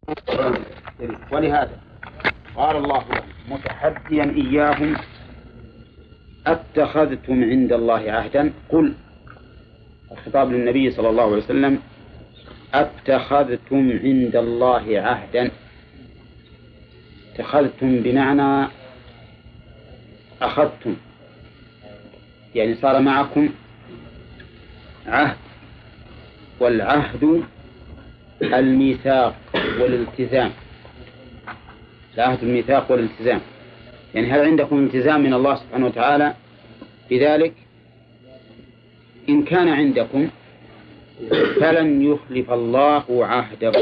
ولهذا قال الله متحديا إياهم أتخذتم عند الله عهدا. قل، الخطاب للنبي صلى الله عليه وسلم، أتخذتم عند الله عهدا. اتخذتم بمعنى أخذتم، يعني صار معكم عهد، والعهد الميثاق والالتزام. العهد الميثاق والالتزام، يعني هل عندكم التزام من الله سبحانه وتعالى بذلك؟ إن كان عندكم فلن يخلف الله عهده.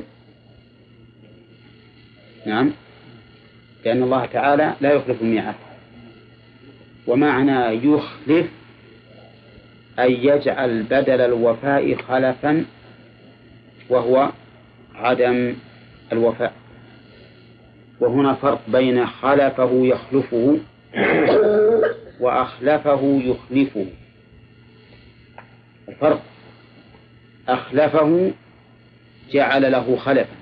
نعم، لأن الله تعالى لا يخلف الميعاد. ومعنى يخلف أن يجعل بدل الوفاء خلفا، وهو عدم الوفاء. وهنا فرق بين خلفه يخلفه وأخلفه يخلفه. الفرق: أخلفه جعل له خلفا،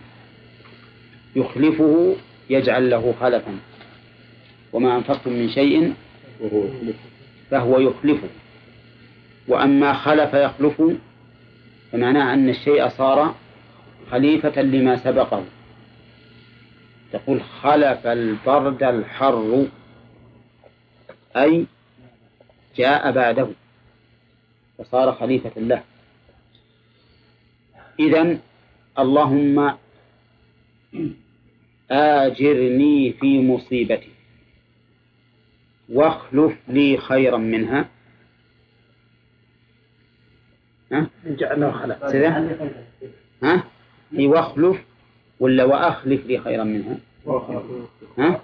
يخلفه يجعل له خلفا. وما أنفقتم من شيء فهو يخلفه. وأما خلف يخلف فمعناه أن الشيء صار خليفة لما سبقه. تقول خلف البرد الحر، أي جاء بعده فصار خليفة له. إذن اللهم آجرني في مصيبتي واخلف لي خيرا منها. جعلنا خلف. ها؟ واخلف ولا وأخلف لي خيرا منها؟ ها؟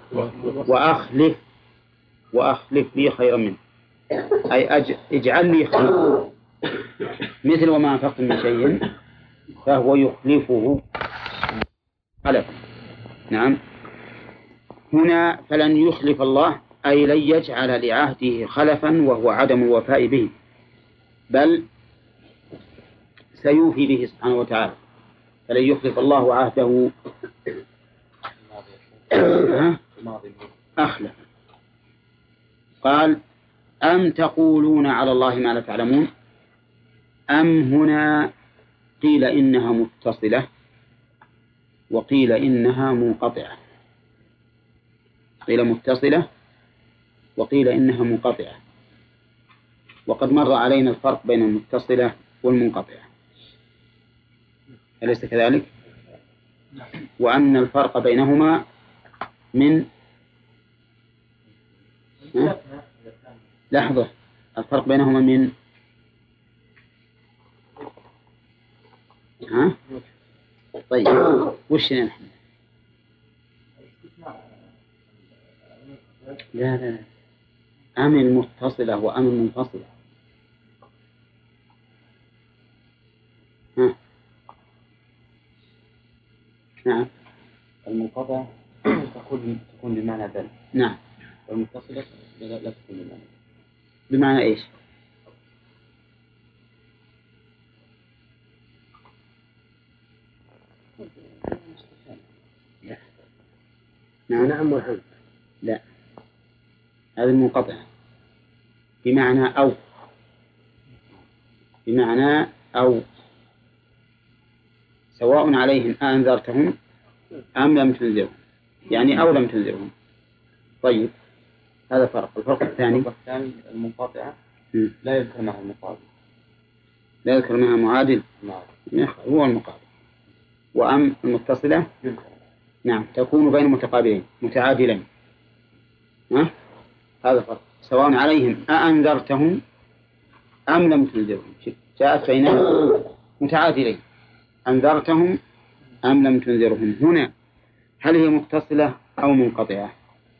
وأخلف لي خيرا منها، أي اجعل لي خيرا. مثل وما أنفقتم من شيء فهو يخلفه خلفا. نعم، هنا فلن يخلف الله أي لن يجعل لعهده خلفا وهو عدم الوفاء به، بل سيوفي به سبحانه وتعالى. فلن يخلف الله عهده. أخلف. قال أم تقولون على الله ما لا تعلمون. أم هنا قيل إنها متصلة وقيل إنها منقطعة. قيل متصلة وقيل إنها منقطعة، وقد مر علينا الفرق بين المتصلة والمنقطعة، أليس كذلك؟ وأن الفرق بينهما من لحظة، الفرق بينهما من طيب وش نحن؟ لا أم المتصلة وأم المنفصلة. نعم، المنقطع تكون بمعنى بل. نعم، والمتصلة لا تكون بمعنى. بمعنى إيش؟ نعم والحمد. لا، هذا المنقطع بمعنى أو، بمعنى أو، سواء عليهم أنذرتهم أم لم تنذرهم، يعني أو لم تنذرهم. طيب، هذا فرق. الفرق الثاني المنقطعة لا يذكر معها المقابل، لا يذكر معها معادل، هو المقابل. وأم المتصلة نعم تكون بين متقابلين متعادلين. هذا فرق. سواء عليهم أأنذرتهم أم لم تنذرهم، جاءت بينهم متعادلين، أنذرتهم أم لم تنذرهم. هنا هل هي متصلة أو منقطعة؟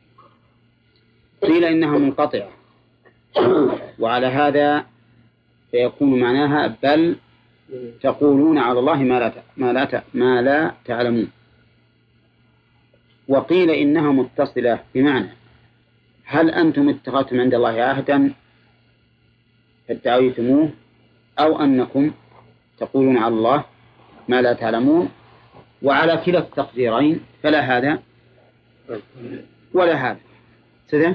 قيل إنها منقطعة، وعلى هذا فيكون معناها بل تقولون على الله ما لا تعلمون. وقيل إنها متصلة بمعنى هل أنتم اتخذتم عند الله عهدا فادعيتموه، أو أنكم تقولون على الله ما لا تعلمون وعلى كلا التقديرين فلا هذا ولا هذا. سده؟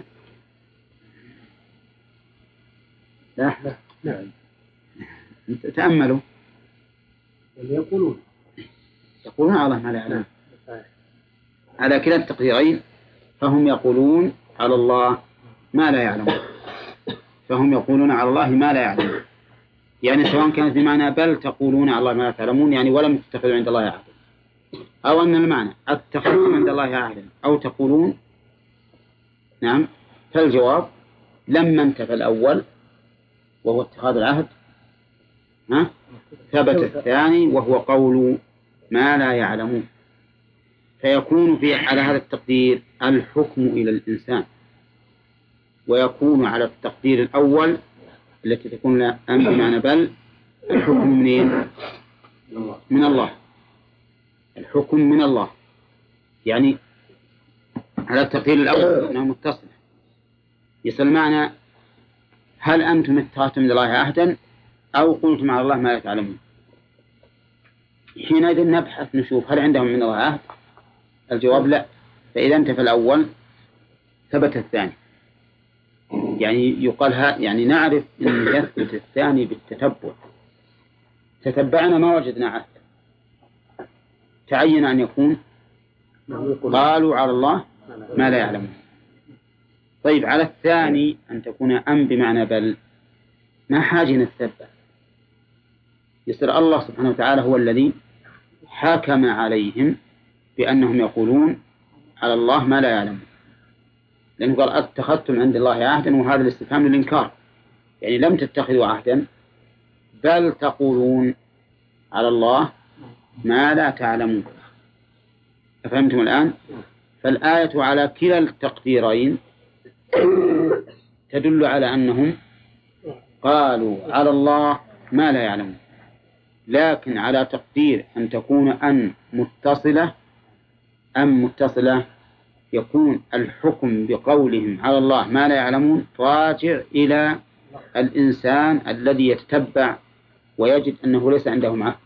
لا. نعم. تأملوا. يقولون على الله ما لا يعلم. على كلا التقديرين فهم يقولون على الله ما لا يعلمون. فهم يقولون على الله ما لا يعلمون، يعني سواء كانت بمعنى بل تقولون على الله ما لا تعلمون، يعني ولم تتخذوا عند الله عهدا، أو أن المعنى اتخذتم عند الله عهدا أو تقولون. نعم. فالجواب لما انتفى الأول وهو اتخاذ العهد ثبت الثاني وهو قول ما لا يعلمون. فيكون على هذا التقدير الحكم إلى الإنسان، ويكون على التقدير الأول التي تكون أم بمعنى بل الحكم منين؟ من الله. الحكم من الله، يعني على التقدير الأول أنه متصل. يسأل معنى هل أنتم اتخذتم عند الله عهدا أو قلتم على الله ما لا تعلمون؟ حينئذ نبحث نشوف هل عندهم من الله عهد. الجواب لا. فإذا انتفى الأول ثبت الثاني، يعني يقال يعني نعرف أن يثبت الثاني بالتتبع. تتبعنا ما وجدنا عهد، تعين أن يكون قالوا على الله ما لا يعلمون. طيب على الثاني أن تكون أم بمعنى بل ما حاجة نتثبت. يصير الله سبحانه وتعالى هو الذي حكم عليهم بأنهم يقولون على الله ما لا يعلمون، لأنه قال اتخذتم عند الله عهدا، وهذا الاستفهام للإنكار، يعني لم تتخذوا عهدا بل تقولون على الله ما لا تعلمون. أفهمتم الآن؟ فالآية على كلا التقديرين تدل على أنهم قالوا على الله ما لا يعلمون، لكن على تقدير أن تكون أن متصلة يكون الحكم بقولهم على الله ما لا يعلمون راجع إلى الإنسان الذي يتتبع ويجد أنه ليس عنده عهد.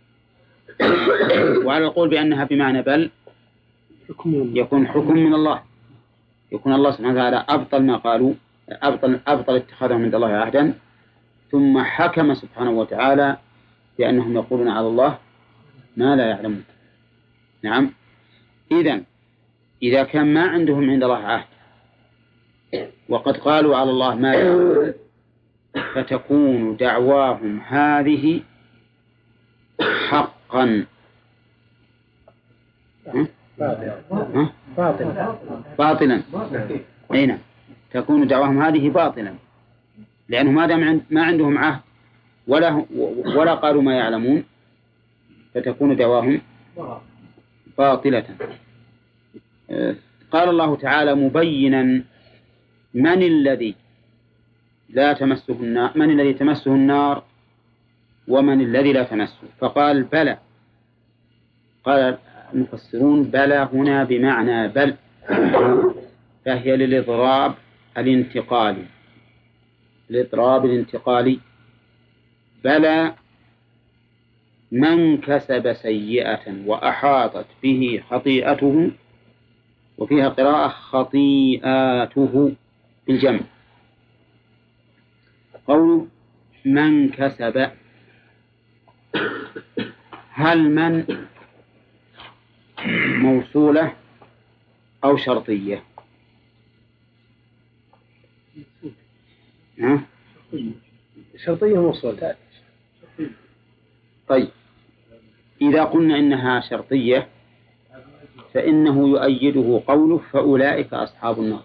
وعلى القول بأنها بمعنى بل يكون حكم من الله، يكون الله سبحانه وتعالى أبطل ما قالوا، أبطل اتخاذهم عند الله عهدا، ثم حكم سبحانه وتعالى بأنهم يقولون على الله ما لا يعلمون. نعم. إذا كان ما عندهم عند الله عهد وقد قالوا على الله ما لا يعلمون، فتكون دعواهم هذه حقا باطلا. أين تكون دعواهم هذه باطلا، لأنه ما عندهم عهد ولا قالوا ما يعلمون، فتكون دعواهم باطلة. قال الله تعالى مبينا من الذي تمسه النار ومن الذي لا تمسه، فقال بلى. قال المفسرون بلى هنا بمعنى بل، فهي للإضراب الانتقالي. بلى من كسب سيئة وأحاطت به خطيئته، وفيها قراءة خطيئاته بالجمع. قول من كسب، هل من موصولة أو شرطية؟ شرطية موصولة. طيب إذا قلنا إنها شرطية فإنه يؤيده قوله فأولئك أصحاب النار،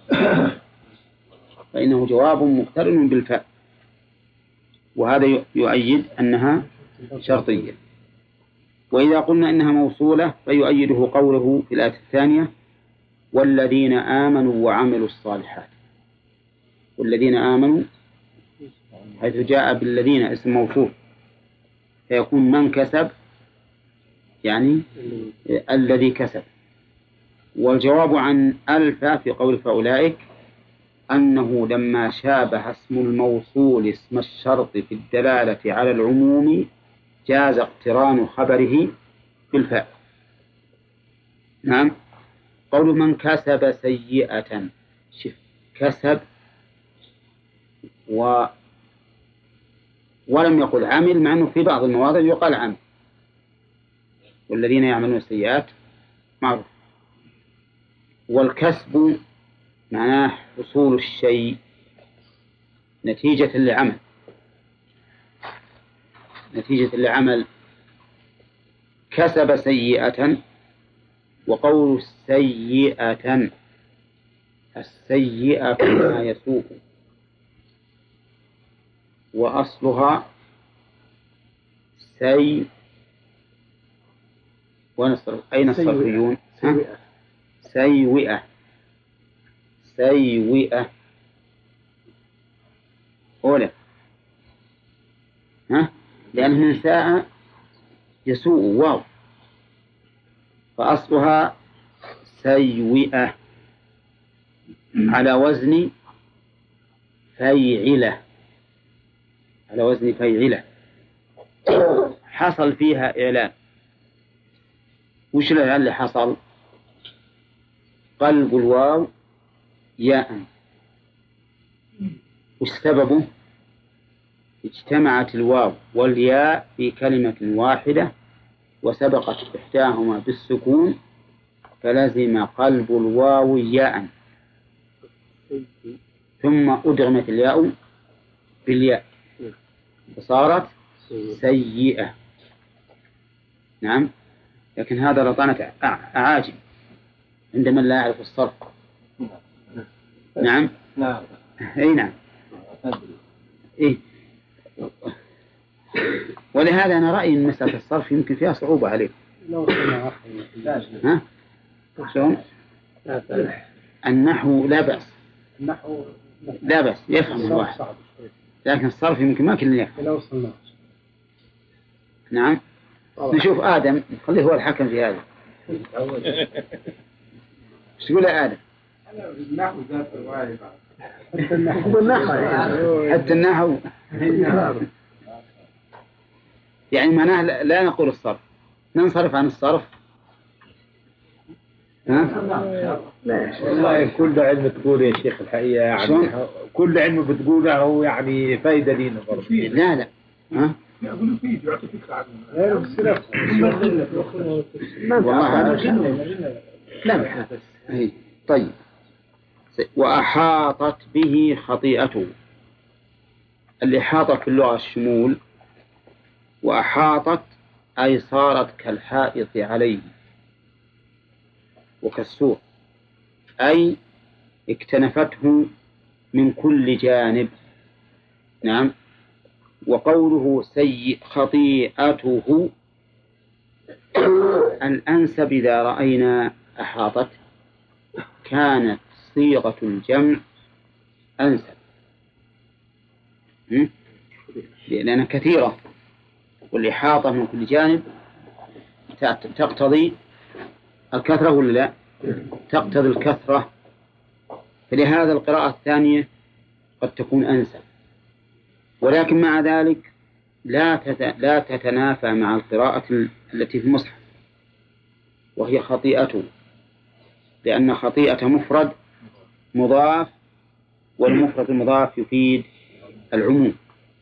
فإنه جواب مقترن بالفاء، وهذا يؤيد أنها شرطية. وإذا قلنا إنها موصولة فيؤيده قوله في الآية الثانية والذين آمنوا وعملوا الصالحات. والذين آمنوا حيث جاء بالذين اسم موصول، فيكون من كسب يعني الذي كسب. والجواب عن ألف في قول فأولئك أنه لما شابه اسم الموصول اسم الشرط في الدلالة على العموم جاز اقتران خبره بالفاء، نعم. قوله من كسب سيئة، شف كسب ولم يقل عمل، مع أنه في بعض المواضع يقال عمل، والذين يعملون السيئات معروف. والكسب معناه حصول الشيء نتيجة لعمل. كسب سيئة. وقول سيئة، السيئة ما يسوء، وأصلها أين الصرفيون؟ سيئة أولى، لأنه من ساء يسوء واو، فأصلها سيئة على وزن فيعلة. حصل فيها إعلان. وش الإعلان اللي حصل؟ قلب الواو ياء. وش سببه؟ اجتمعت الواو والياء في كلمة واحدة، وسبقت إحداهما بالسكون، فلزم قلب الواو ياء، ثم أدغمت الياء بالياء فصارت سيئة. نعم. لكن هذا رطانة أعاجم عند من لا يعرف الصرف. نعم. أي نعم. إيه. ولهذا أنا رأيي أن مسألة الصرف يمكن فيها صعوبة عليه. ها؟ شلون؟ النحو لا بأس. لا بأس يفهم الواحد، لكن الصرف يمكن ما كل يفهم. نعم. نشوف آدم، خليه هو الحكم في هذا. ايش تقول يا آدم؟ النحو ذات الرواية بعد. حتى النحو يعني معناه لا نقول الصرف، ننصرف عن الصرف. والله كل علم تقول يا شيخ الحقيقة، يعني كل علم بتقوله هو يعني فايدة لينا برضه. لا ها؟ يقولوا فيه يعطي فكرة عنه. والله لا. طيب. وأحاطت به خطيئته. الإحاطة في اللغة الشمول، وأحاطت أي صارت كالحائط عليه وكالسور، أي اكتنفته من كل جانب. نعم. وقوله خطيئته الأنسب إذا رأينا أحاطت كانت صيغة الجمع أنسب، لأنها كثيرة، والإحاطة من كل جانب تقتضي الكثرة ولا لا؟ تقتضي الكثرة، فلهذا القراءة الثانية قد تكون أنسب، ولكن مع ذلك لا تتنافى مع القراءة التي في المصحف وهي خطيئته، لأن خطيئة مفرد مضاف، والمفرد المضاف يفيد العموم.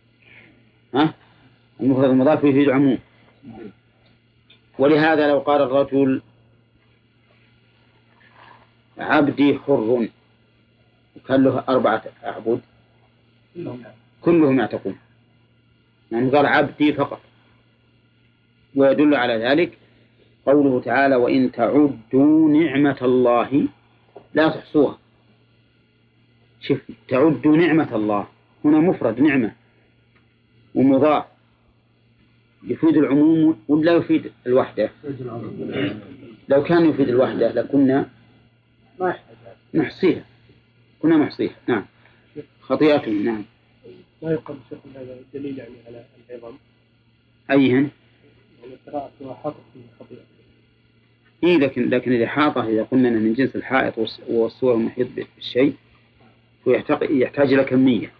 المفرد المضاف يفيد العموم. ولهذا لو قال الرجل عبدي حر وكان له 4 أعبد كلهم يعتقون، يعني قال عبدي فقط. ويدل على ذلك قوله تعالى وإن تعدوا نعمة الله لا تحصوها. شوف، تعدوا نعمة الله هنا مفرد نعمة ومضاف يفيد العموم ولا يفيد الوحدة؟ لو كان يفيد الوحدة لكنا نحصيها، كنا نحصيها. نعم. خطيئته. نعم. ما يقال شيخ هذا دليل يعني على العظام. أيهن؟ يعني قراءته حاطط من خطيئته. إيه، لكن الإحاطة إذا قلنا أنه من جنس الحائط والصور المحيط بالشيء يحتاج إلى كمية،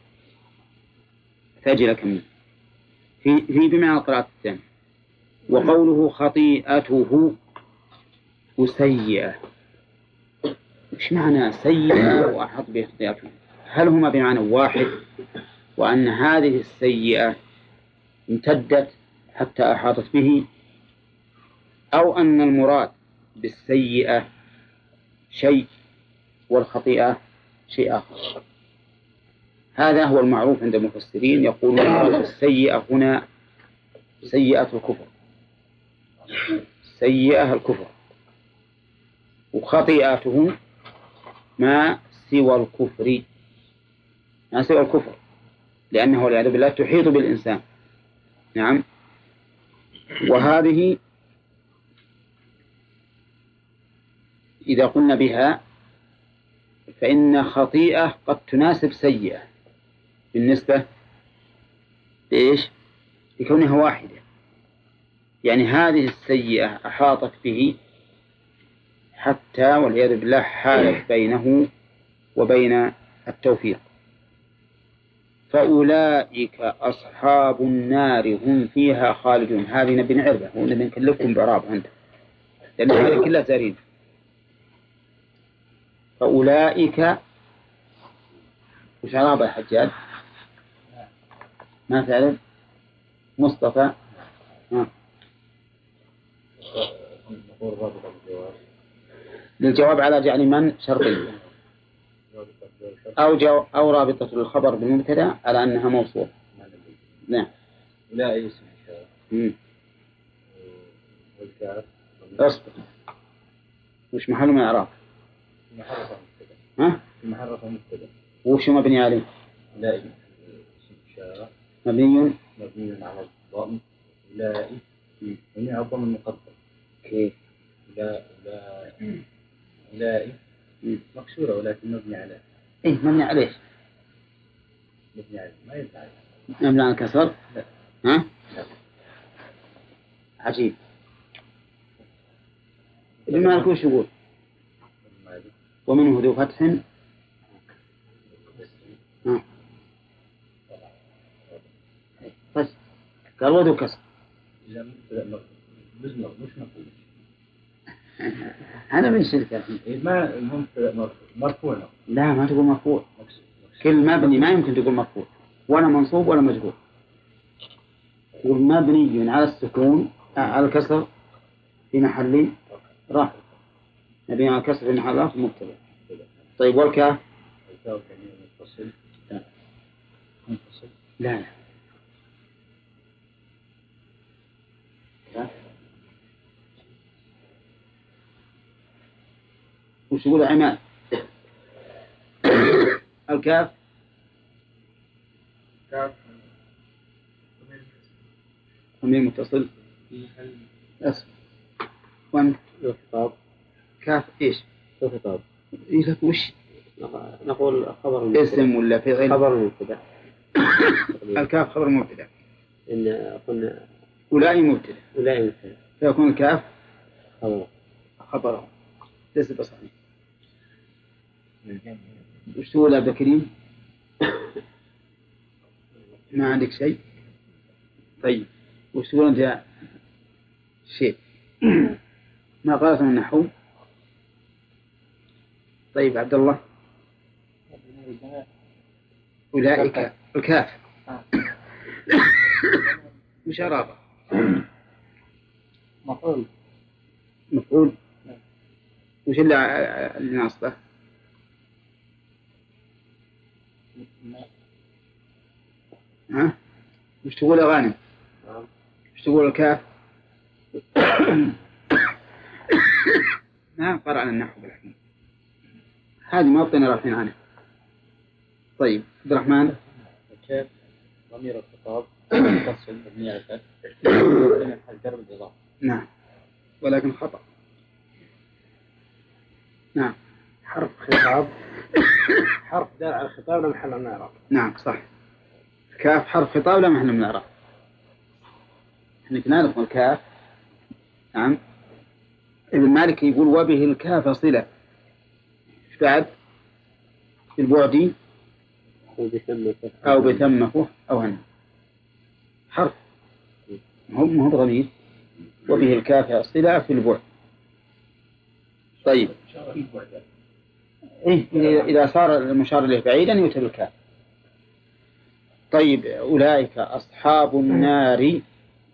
في بمعنى القراءة الثانية. وقوله خطيئته وسيئة. وش معنى سيئة وأحط باختيار؟ هل هما بمعنى واحد وأن هذه السيئة امتدت حتى أحاطت به، أو أن المراد بالسيئة شيء والخطيئة شيء آخر؟ هذا هو المعروف عند المفسرين، يقولون المراد بالسيئة هنا سيئة الكفر، سيئة الكفر، وخطيئته ما سوى الكفر، ما سوى الكفر، لأنه والعياذ بالله تحيط بالإنسان. نعم. وهذه إذا قلنا بها فإن خطيئة قد تناسب سيئة بالنسبة لإيش؟ لكونها واحدة، يعني هذه السيئة أحاطت به حتى والعياذ بالله حالت بينه وبين التوفيق. فأولئك أصحاب النار هم فيها خالدون. هذه نبي نعرفها، ونبي نكلفكم بعراب عندها لأن هذه كلها زارين. فأولئك وش عرابة يا حجاج؟ ما تعرف؟ مصطفى للجواب على جعل من شرطية أو رابطة الخبر بالمبتدأ على أنها موصول. نعم. لا اسم إشارة. والكاف أصبر. وش محله من إعراب؟ محرف مبتدأ. ها؟ محرف مبتدأ. وش مبني عليه؟ لا اسم إشارة. مبني على الضم. لا مبني على الضم المقدر. كيف؟ لا مكسورة ولكن مبني على. إيه مبني عليه. مبني عليه ما يبني عليه. مبني على الكسر؟ لا. ها؟ لا. عجيب. ابن مالك وش يقول؟ ومنه ذو فتح. بس قال وذو كسر. مش مفهوم. أنا من شركة. ما هم مرفوع. لا ما تقول مرفوع. كل مبني ما يمكن تقول مرفوع ولا منصوب ولا مجرور. تقول مبني على السكون على الكسر في محل رفع. مبني على الكسر في محل رفع مبتدأ. طيب والكاف؟ لا وش يقول عماد؟ الكاف ضمير متصل اسم. وانت الخطاب كاف ايش؟ الخطاب إيه وش؟ نقول خبر اسم ولا فعل؟ خبر مبتدأ. الكاف خبر مبتدأ. إن قلنا أولئك مبتدأ. أولئك مبتدأ. فيكون الكاف خبره. ليس بصحيح. وش تقول عبد الكريم؟ ما عندك شيء؟ طيب وش تقول أنت؟ شيء ما قرأت من النحو؟ طيب عبد الله؟ أولئك الكاف مش عرابة. مفعول. وش اللي ناصبه؟ ها؟ وش تقول يا غانم؟ وش تقول الكاف؟ ما قرأنا النحو بالحين، هذه ما بطينا رايحين عنها. طيب عبد الرحمن. الكاف ضمير الخطاب متصل مبني على الفتح من الجر بالإضافة. نعم ولكن خطأ. نعم حرف خطاب. حرف دال على الخطاب لا محل من الإعراب. نعم صح. كاف حرف خطاب لا محل من الإعراب. احنا كنا نعرف الكاف. نعم. ابن مالك يقول وبه الكاف صلة. ايش بعد؟ بالبعد أو بثمه أو هن حرف هم ضمير. وبه الكاف صلة في البعد. طيب إيه إذا صار المشار إليه بعيدا يؤتى بالكاف. طيب أولئك أصحاب النار.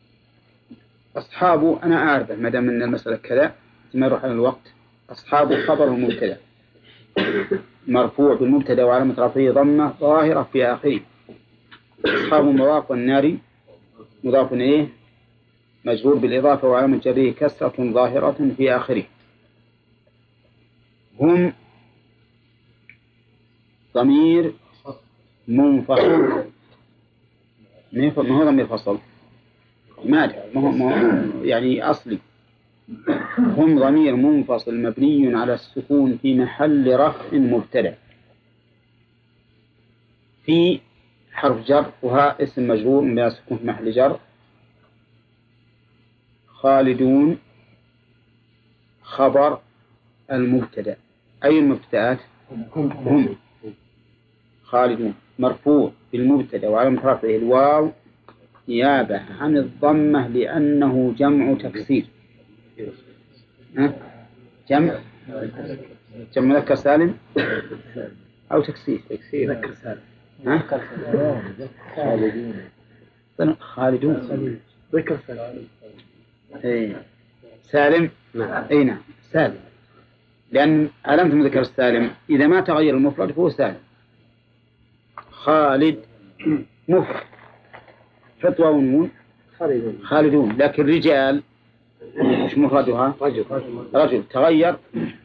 أصحاب أنا أعرف ما دام من المسألة كذا ما يروح على الوقت. أصحاب خبر المبتدأ مرفوع بالمبتدأ وعلامة رفعه ضمة ظاهرة في آخره. أصحاب مضاف والنار مضاف إليه مجرور بالإضافة وعلامة جره كسرة ظاهرة في آخره. هم ضمير منفصل ما هو ضمير فصل ما هو يعني أصلي. هم ضمير منفصل مبني على السكون في محل رفع مبتدأ في حرف جر وها اسم مجرور من السكون في محل جر. خالدون خبر المبتدأ. أي المبتدأات؟ هم. خالدون مرفوع بالمبتدأ وعلامة رفعه الواو نيابة عن الضمة لأنه جمع تكسير. جمع مذكر سالم أو تكسير مذكر سالم. خالدون ذكر سالم. سالم أي نعم سالم لأن علامة المذكر السالم إذا ما تغير المفرد فهو سالم. خالد مفرد حط واو ونون خالدون. لكن رجال مش مفردها رجل تغير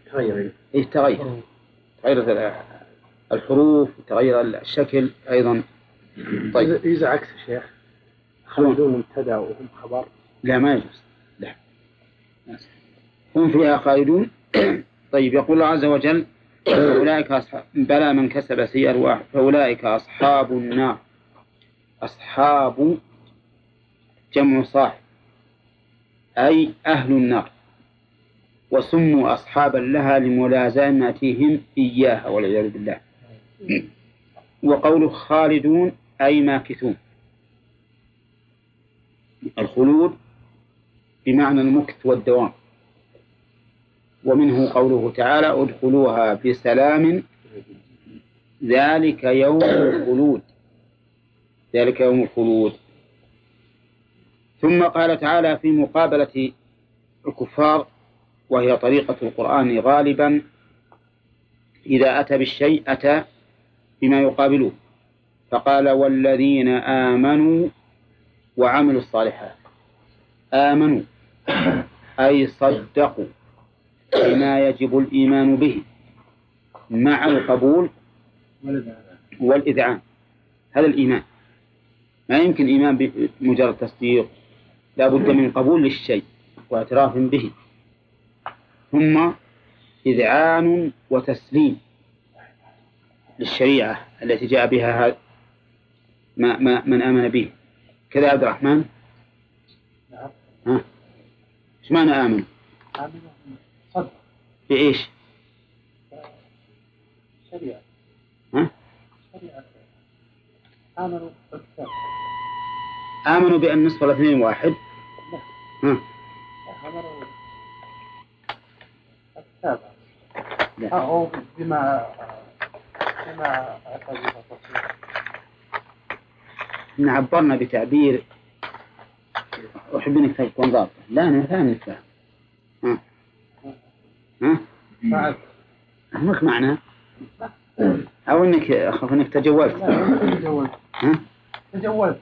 تغير الحروف تغير الشكل أيضا. طيب إذا عكس الشيخ خالدون مبتدأ وهم خبر لا ما يجوز لا هم فيها خالدون. طيب يقول الله عز وجل فأولئك أصحاب بلى من كسب سيئة واحد فأولئك أصحاب النار. أصحاب جمع صاحب أي أهل النار وسموا أصحابا لها لملازمتهم إياها والعياذ بالله. وقوله خالدون أي ماكثون. الخلود بمعنى المكث والدوام. ومنه قوله تعالى ادخلوها بسلام ذلك يوم الخلود. ذلك يوم الخلود. ثم قال تعالى في مقابلة الكفار وهي طريقة القرآن غالبا إذا أتى بالشيء أتى بما يقابله فقال والذين آمنوا وعملوا الصالحات. آمنوا أي صدقوا بما يجب الإيمان به مع القبول والإذعان. هذا الإيمان ما يمكن إيمان بمجرد تصديق لا بد من قبول للشيء واعتراف به ثم إذعان وتسليم للشريعة التي جاء بها من آمن به. كذا عبد الرحمن ايش معنى آمن؟ صدق بإيش؟ شريعة شريعة آمنوا بالكتاب. آمنوا بأن نصف الاثنين واحد. آمنوا الكتاب أو بما أتى به الرسول. عبرنا بتعبير أحب أنك تكون ضابطة. لا أنا فاهم أنك فاهم. أمك معنى أو أنك أخاف أنك تجولت. تجولت.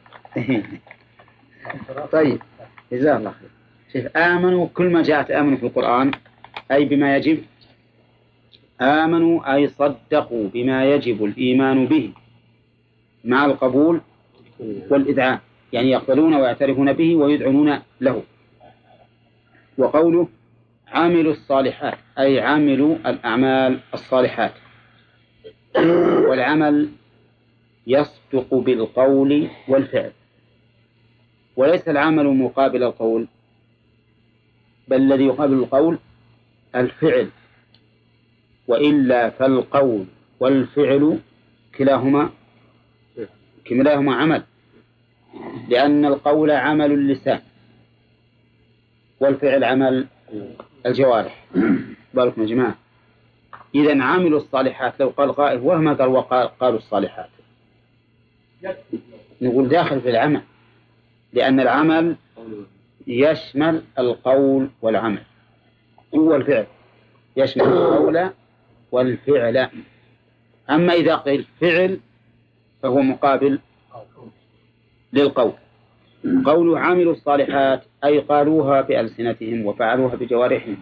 طيب جزاه الله خير. شوف آمنوا كل ما جاءت آمنوا في القرآن أي بما يجب. آمنوا أي صدقوا بما يجب الإيمان به مع القبول والإذعان يعني يقبلون ويعترفون به ويدعنون له. وقوله عملوا الصالحات أي عملوا الأعمال الصالحات. والعمل يصدق بالقول والفعل وليس العمل مقابل القول بل الذي يقابل القول الفعل وإلا فالقول والفعل كلاهما عمل لأن القول عمل اللسان والفعل عمل الجوارح. بالكم يا جماعة. إذا عملوا الصالحات، لو قال قائل وما قال قالوا الصالحات، نقول داخل في العمل، لأن العمل يشمل القول والعمل، هو الفعل يشمل القول والفعل. أما إذا قيل فعل فهو مقابل للقول. قولوا عملوا الصالحات أي قالوها بألسنتهم وفعلوها بجوارحهم،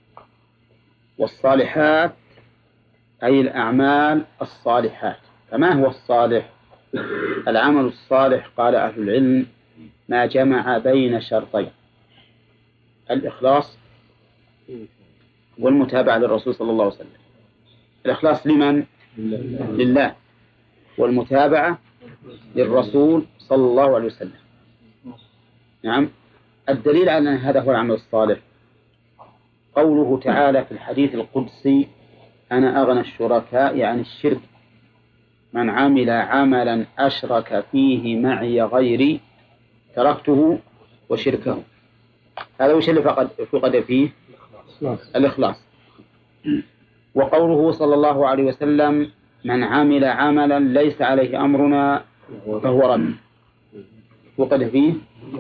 والصالحات أي الأعمال الصالحات. فما هو الصالح؟ العمل الصالح قال أهل العلم ما جمع بين شرطين: الإخلاص والمتابعة للرسول صلى الله عليه وسلم. الإخلاص لمن؟ لله، والمتابعة للرسول صلى الله عليه وسلم. نعم. الدليل على أن هذا هو العمل الصالح قوله تعالى في الحديث القدسي: أنا أغنى الشركاء عن الشرك، من عمل عملا أشرك فيه معي غيري تركته وشركه. هذا وش اللي فقد فيه؟ الإخلاص. وقوله صلى الله عليه وسلم: من عمل عملا ليس عليه أمرنا فهو رد، فقد فيه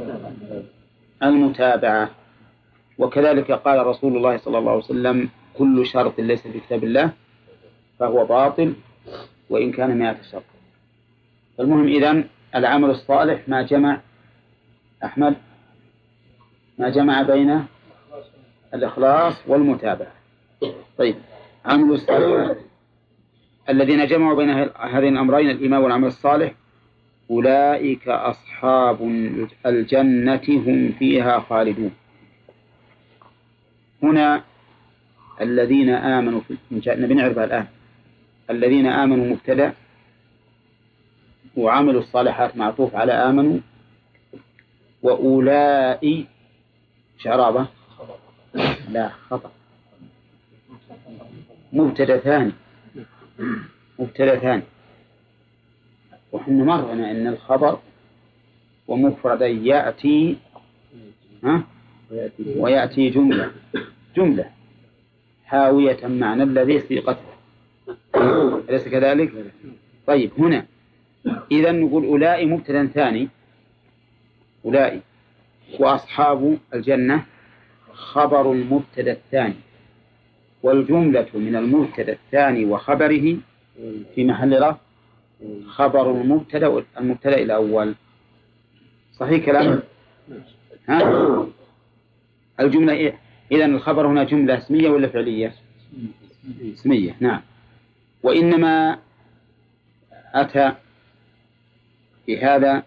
المتابعة. وكذلك قال رسول الله صلى الله عليه وسلم: كل شرط ليس في كتاب الله فهو باطل وإن كان 100 شرط. فالمهم إذن العمل الصالح ما جمع أحمد، ما جمع بين الإخلاص والمتابعة. طيب، عمل الصالح الذين جمعوا بين هذين الأمرين، الإيمان والعمل الصالح، أولئك أصحاب الجنة هم فيها خالدون. هنا الذين آمنوا نبي نعرفها الآن. الذين آمنوا مبتدأ، وعملوا الصالحات معطوف على آمنوا، وأولئك شعرابة لا خطأ، مبتدأ ثاني، مبتدأ ثاني. وحنا مرنا أن الخبر ومفردا يأتي ويأتي جملة حاوية معنى الذي سيقته، أليس كذلك؟ طيب، هنا إذا نقول أولئك مبتدأ ثاني، أولئك، وأصحاب الجنة خبر المبتدأ الثاني، والجملة من المبتدأ الثاني وخبره في محل رفع خبر المبتدأ الأول. صحيح كلام؟ الجملة إيه؟ إذن الخبر هنا جملة اسمية ولا فعلية؟ اسمية، نعم. وإنما أتى في هذا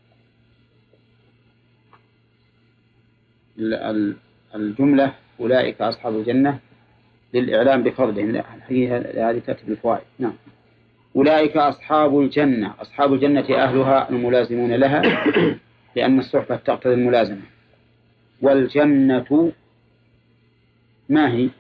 الجملة أولئك أصحاب الجنة للإعلام بفضلهم، هذه تأتي بالفوائد. نعم. أولئك أصحاب الجنة، أصحاب الجنة أهلها الملازمون لها، لأن الصحبة تقتضي الملازمة. والجنة ما هي؟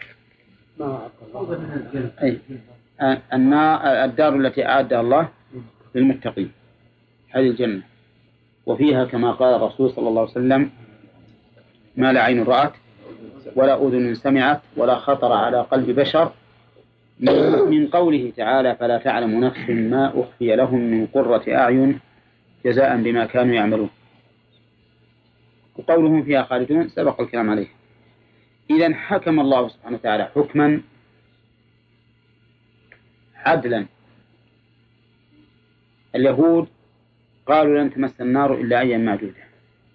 الدار التي أعدها الله للمتقين، هذه الجنة. وفيها كما قال الرسول صلى الله عليه وسلم: ما لا عين رأت ولا أذن سمعت ولا خطر على قلب بشر، من قوله تعالى: فلا تعلم نفس ما أخفي لهم من قرة أعين جزاء بما كانوا يعملون. وقولهم فيها خالدون سبق الكلام عليه. إذن حكم الله سبحانه وتعالى حكما عدلا. اليهود قالوا لن تمس النار إلا أيام معدودة،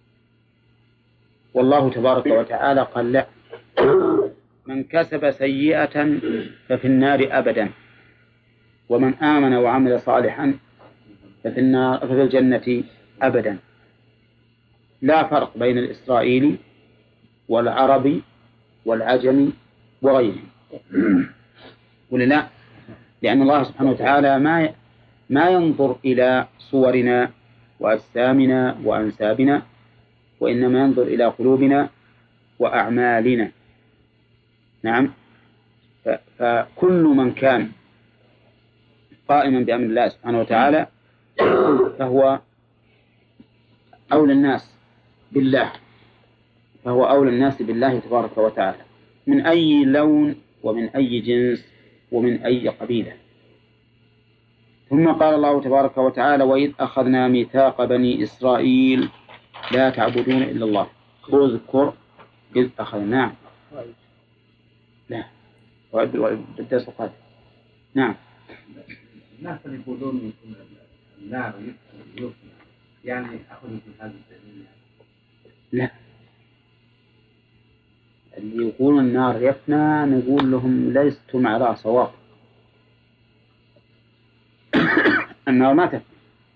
والله تبارك وتعالى قال: لا، من كسب سيئة ففي النار أبدا، ومن آمن وعمل صالحا ففي الجنة أبدا. لا فرق بين الإسرائيلي والعربي والعجمي وغيره. ولا لا؟ لأن الله سبحانه وتعالى ما ينظر إلى صورنا وأجسامنا وأنسابنا، وإنما ينظر إلى قلوبنا وأعمالنا. نعم. فكل من كان قائما بأمر الله سبحانه وتعالى فهو أولى الناس بالله، تبارك وتعالى. من أي لون ومن أي جنس ومن أي قبيلة. ثم قال الله تبارك وتعالى: وإذ أخذنا ميثاق بني إسرائيل لا تعبدون إلا الله. اذكر إذ أخذنا. لا الدرس القادم. نعم. الناس يقولون النار يفنى، يعني أخذوا في هذا الدليل. لا، اللي يقولون النار يفنى نقول لهم لستم على صواب. النار ما تفنى.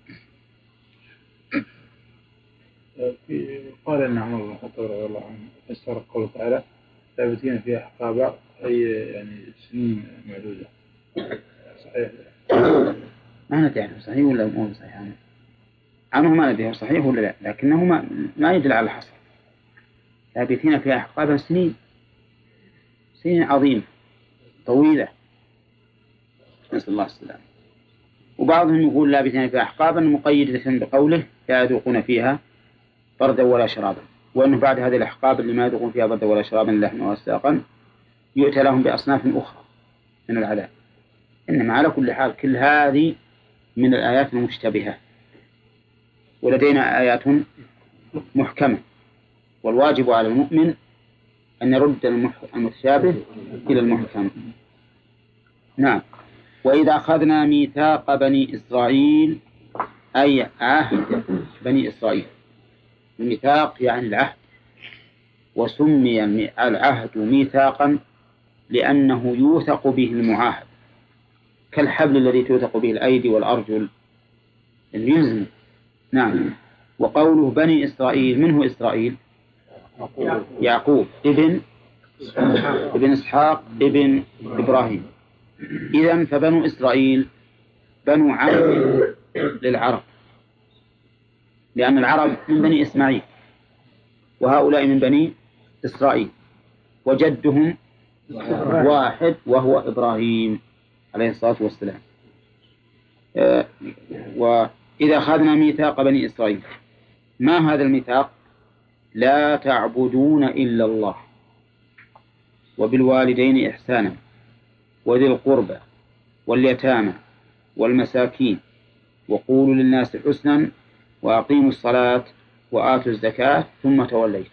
قال إن عمر بن الخطاب رضي الله عنه فسر قوله تعالى: ثابتين فيها أحقابا، أي يعني سنين معدودة. صحيح؟ ما ندري عنه صحيح ولا مو صحيح عنه ما ندري صحيح ولا لا، لكنه ما يدل على الحصر. ثابتين فيها أحقابا، سنين عظيمة طويلة، نسأل الله السلامة. وبعضهم يقول لابثين فيها أحقابا مقيدة بقوله لا يذوقون فيها بردا ولا شرابا، وأنه بعد هذه الأحقاب اللي ما يذوقون فيها بردا ولا شرابا لحما وساقا يؤتى لهم بأصناف أخرى من العذاب. إنما على كل حال كل هذه من الآيات المشتبهة، ولدينا آيات محكمة، والواجب على المؤمن أن يرد المتشابه إلى المحكم. نعم. وإذا أخذنا ميثاق بني إسرائيل أي عهد بني إسرائيل. الميثاق يعني العهد، وسمي العهد ميثاقا لأنه يوثق به المعاهد، كالحبل الذي توثق به الأيدي والأرجل يلزم. نعم. وقوله بني إسرائيل، منه إسرائيل؟ يعقوب ابن إسحاق ابن إبراهيم. إذن فبنو إسرائيل بنو عم للعرب، لأن العرب من بني إسماعيل وهؤلاء من بني إسرائيل، وجدهم واحد وهو إبراهيم عليه الصلاة والسلام. وإذا أخذنا ميثاق بني إسرائيل، ما هذا الميثاق؟ لا تعبدون إلا الله، وبالوالدين إحسانا، وذي القربى واليتامى والمساكين، وقولوا للناس حسنا، وأقيموا الصلاة وآتوا الزكاة ثم توليتم.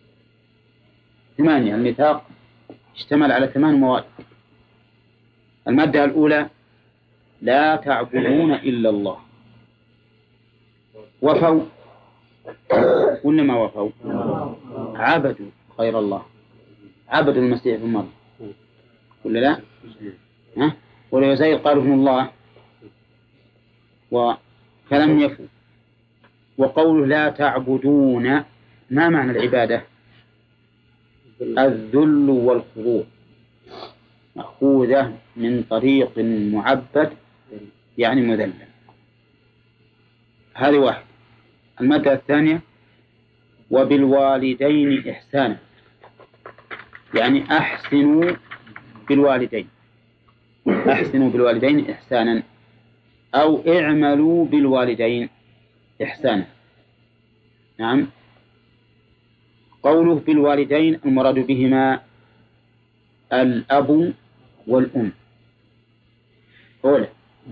8. الميثاق اشتمل على 8 مواد. المادة الأولى لا تعبدون إلا الله. وفوا ولا ما وفوا؟ عبدوا غير الله، عبدوا المسيح ابن مريم ولا لا؟ ولا يزيد قالوا ابن الله فلم يفوا. وقوله لا تعبدون، ما معنى العبادة؟ الذل والخضوع، مأخوذة من طريق معبد يعني مذلل. هذه واحد. المادة الثانية وبالوالدين إحسانا، يعني أحسنوا بالوالدين، أحسنوا بالوالدين إحسانا، أو اعملوا بالوالدين إحسانا. نعم. قوله بالوالدين المراد بهما الأب والأم، أولا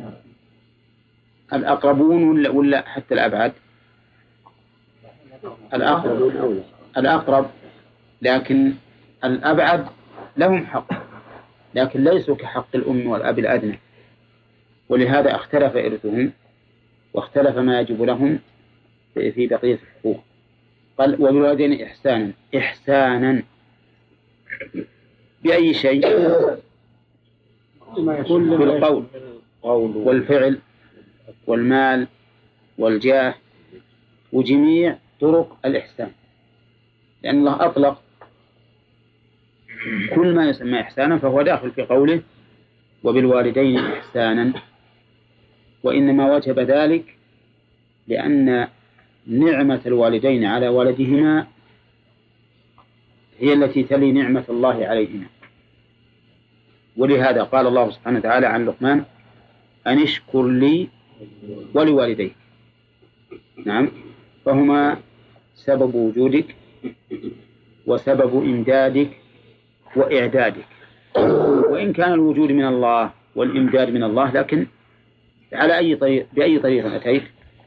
الأقربون ولا حتى الأبعد؟ الأقرب، لكن الأبعد لهم حق، لكن ليسوا كحق الأم والأب الأدنى، ولهذا اختلف إرثهم واختلف ما يجب لهم في بقية الحقوق. قال وبالوالدين إحسانا بأي شيء؟ بالقول والفعل والمال والجاه وجميع طرق الإحسان، لأن الله أطلق كل ما يسمى إحسانا فهو داخل في قوله وبالوالدين إحسانا. وإنما وجب ذلك لأن نعمة الوالدين على ولدهما هي التي تلي نعمة الله عليهما. ولهذا قال الله سبحانه وتعالى عن لقمان أن اشكر لي ولوالديك. نعم. فهما سبب وجودك وسبب إمدادك وإعدادك، وإن كان الوجود من الله والإمداد من الله، لكن على أي طريق، بأي طريق أتيت؟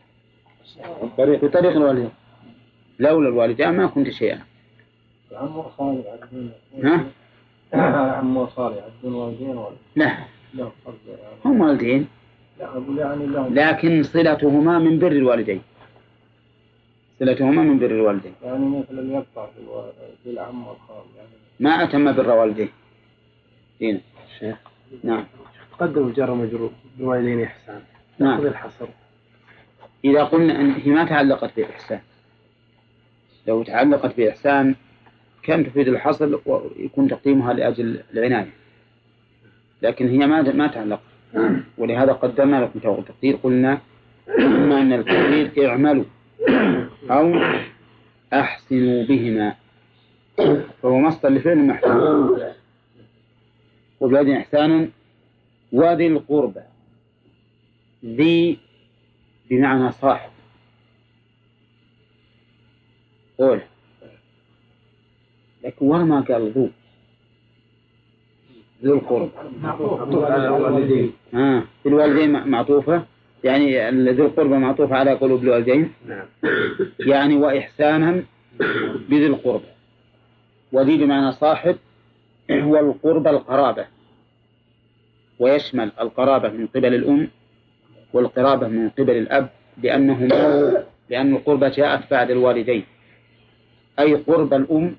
بطريق الوالدين. لولا الوالدين ما كنت شيئا. عم وصالح عبدون. ها؟ عم وصالح عبدون والدين ولا؟ لا، لا هم والدين، لا أقول يعني لا. لكن صلتهما من بر الوالدين. صلتهما من بر الوالدين. يعني مثل اللي يقطع في العم والخال يعني. ما أتم بر والديه. هنا. شيخ. نعم. تقدم الجر مجرور بالوالدين إحسان. نعم. نأخذ الحصر. إذا قلنا أن هي ما تعلقت بإحسان، لو تعلقت بإحسان كان تفيد الحصر ويكون تقديمها لأجل العناية، لكن هي ما تعلق، ولهذا قدرنا لكم تقدير. قلنا إما أن التقدير اعملوا أو أحسنوا بهما، فهو مصدر لفعل محسوب. وبعدين إحسانا وذي القربى، ذي بمعنى صاحب. قول لكن ورا ما قال ذو القرب معطوف على الوالدين. الوالدين معطوفة، يعني ذو القربى معطوفة على قلوب الوالدين. نعم. يعني وإحسانا بذي القربى، وذي بمعنى صاحب، هو القربى القرابة، ويشمل القرابة من قبل الأم والقرابة من قبل الأب، لأن القربة جاءت بعد الوالدين، أي قرب الأم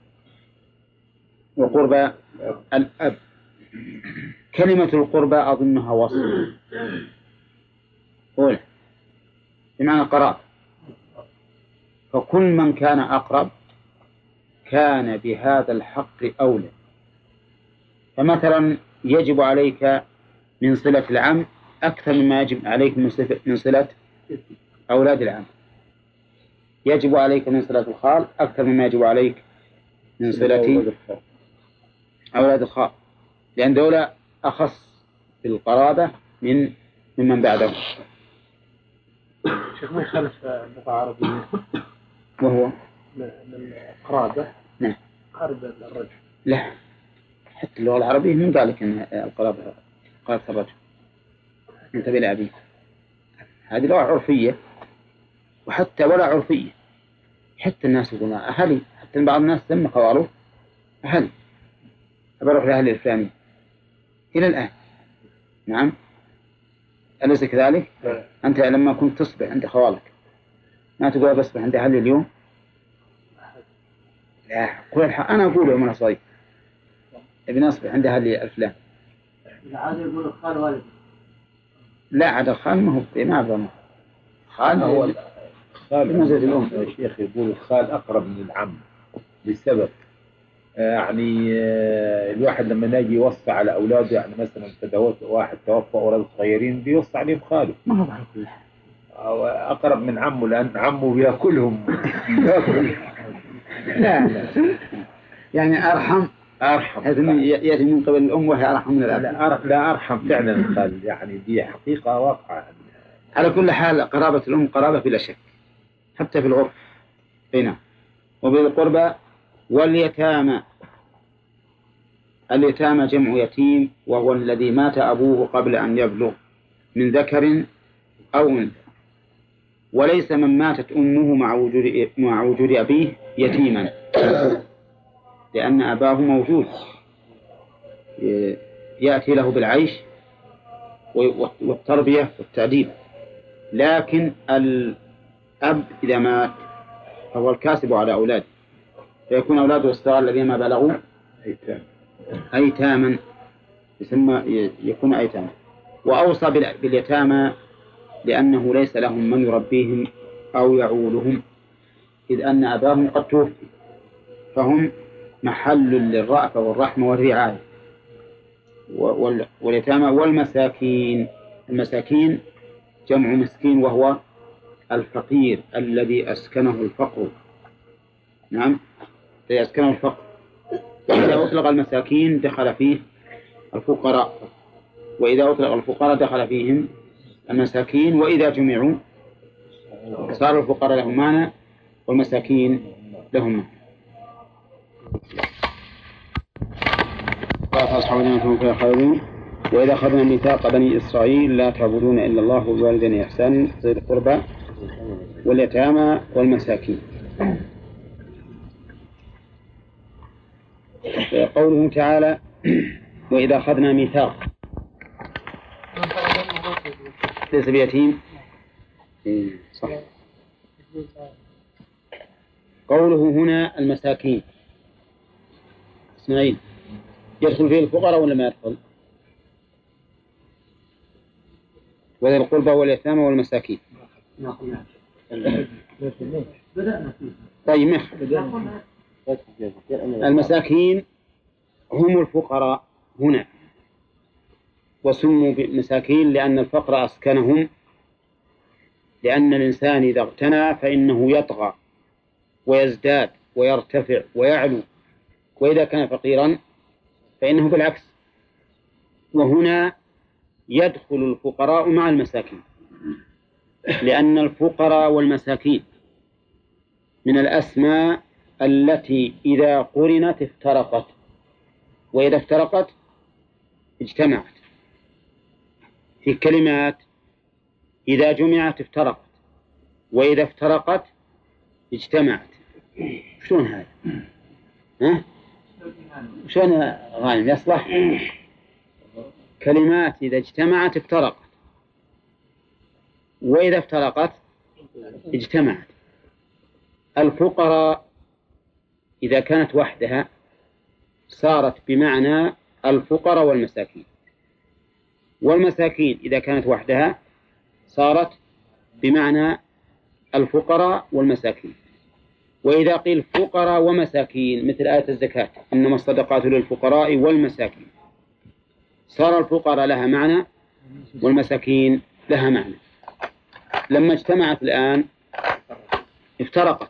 وقرب الأب. كلمة القربة أظنها وصف، قول بمعنى قراب، فكل من كان أقرب كان بهذا الحق أولى. فمثلا يجب عليك من صلة العم أكثر مما يجب عليك من صلة أولاد العم، يجب عليك من صلة الخال أكثر مما يجب عليك من صلة أولاد الخال، لأن دولة أخص بالقرابة ممن بعدهم. شيخ ما يخالف اللغة العربية وهو من القرابة. نعم. قرب الرجل. لا، حتى اللغة العربية من قال لك أن القرابة قرابة الرجل، انتبه لأبيك، هذه لغة عرفية، وحتى ولا عرفية، حتى الناس يقولون أهلي، حتى بعض الناس سمى خواره أهلي، أبروح لأهل الفلاني إلى الآن. نعم، أليس كذلك؟ أنت لما كنت تصبح عند خوالك ما تقول بصبح عند أهلي اليوم؟ لا، قول الحق، أنا أقول يوم أنا صغير ابن أصبح عند أهلي الفلان. عاد يقول الخال والد. لا، عاد الخال ما هو ما أبغى خال هو الخال بمنزلة الأم. يا شيخ يقول الخال أقرب من العم لسبب، يعني الواحد لما يجي يوصي على أولاده، يعني مثلا واحد توفى أولاده صغيرين بيوصي عليهم خاله، ما هو على كل حال أو أقرب من عمه لأن عمه بيأكلهم. لا يعني أرحم يأتي من قبل الأم وهي أرحم من الأب. لا أرحم فعلا الخال، يعني دي حقيقة واقعة. على كل حال قرابة الأم قرابة بلا شك، حتى في العرف. هنا وبالقربى واليتامى. اليتامى جمع يتيم، وهو الذي مات أبوه قبل أن يبلغ، من ذكر أو أنثى، وليس من ماتت أمه مع وجود أبيه يتيما، لأن أباه موجود يأتي له بالعيش والتربية والتأديب. لكن الأب إذا مات فهو الكاسب على أولاده، فيكون أولاده الصغار الذين ما بلغوا أيتاما، يكون أيتاما. وأوصى باليتامى لأنه ليس لهم من يربيهم أو يعولهم، إذ أن أباهم قد توفي، فهم محل للرأفة والرحمة والرعاية. واليتامى والمساكين. المساكين جمع مسكين، وهو الفقير الذي أسكنه الفقر. نعم، الذي أسكنه الفقر. إذا أطلق المساكين دخل فيه الفقراء، وإذا أطلق الفقراء دخل فيهم المساكين، وإذا جمعوا صار الفقراء لهم معنى والمساكين لهم معنى. جنة فيها خالدون. وإذا أخذنا ميثاق بني إسرائيل لا تعبدون إلا الله وبالوالدين إحسانا ذي القربى واليتامى والمساكين. قوله تعالى وإذا أخذنا ميثاق ليس بيتيم صح. قوله هنا المساكين اسمعين يدخل فيه الفقراء ولا ما يدخل؟ وذي القربى واليتامى والمساكين. طيب المساكين هم الفقراء هنا، وسموا مساكين لأن الفقر أسكنهم، لأن الإنسان إذا اغتنى فإنه يطغى ويزداد ويرتفع ويعلو، وإذا كان فقيرا فإنه بالعكس. وهنا يدخل الفقراء مع المساكين، لأن الفقراء والمساكين من الأسماء التي إذا قرنت افترقت، وإذا افترقت اجتمعت. في كلمات إذا جمعت افترقت، وإذا افترقت اجتمعت. شلون هذا؟ شلون غانم يصلح؟ كلمات إذا اجتمعت افترقت، وإذا افترقت اجتمعت. الفقراء إذا كانت وحدها صارت بمعنى الفقراء والمساكين، والمساكين إذا كانت وحدها صارت بمعنى الفقراء والمساكين. وإذا قيل فقراء ومساكين مثل آية الزكاة إنما الصدقات للفقراء والمساكين، صار الفقراء لها معنى والمساكين لها معنى. لما اجتمعت الآن افترقت.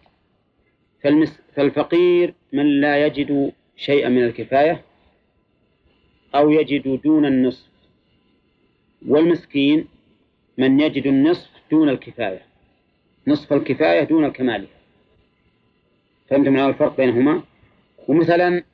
فالفقير من لا يجد شيئا من الكفاية أو يجد دون النصف، والمسكين من يجد النصف دون الكفاية، نصف الكفاية دون الكمال. فهمتم على الفرق بينهما؟ ومثلا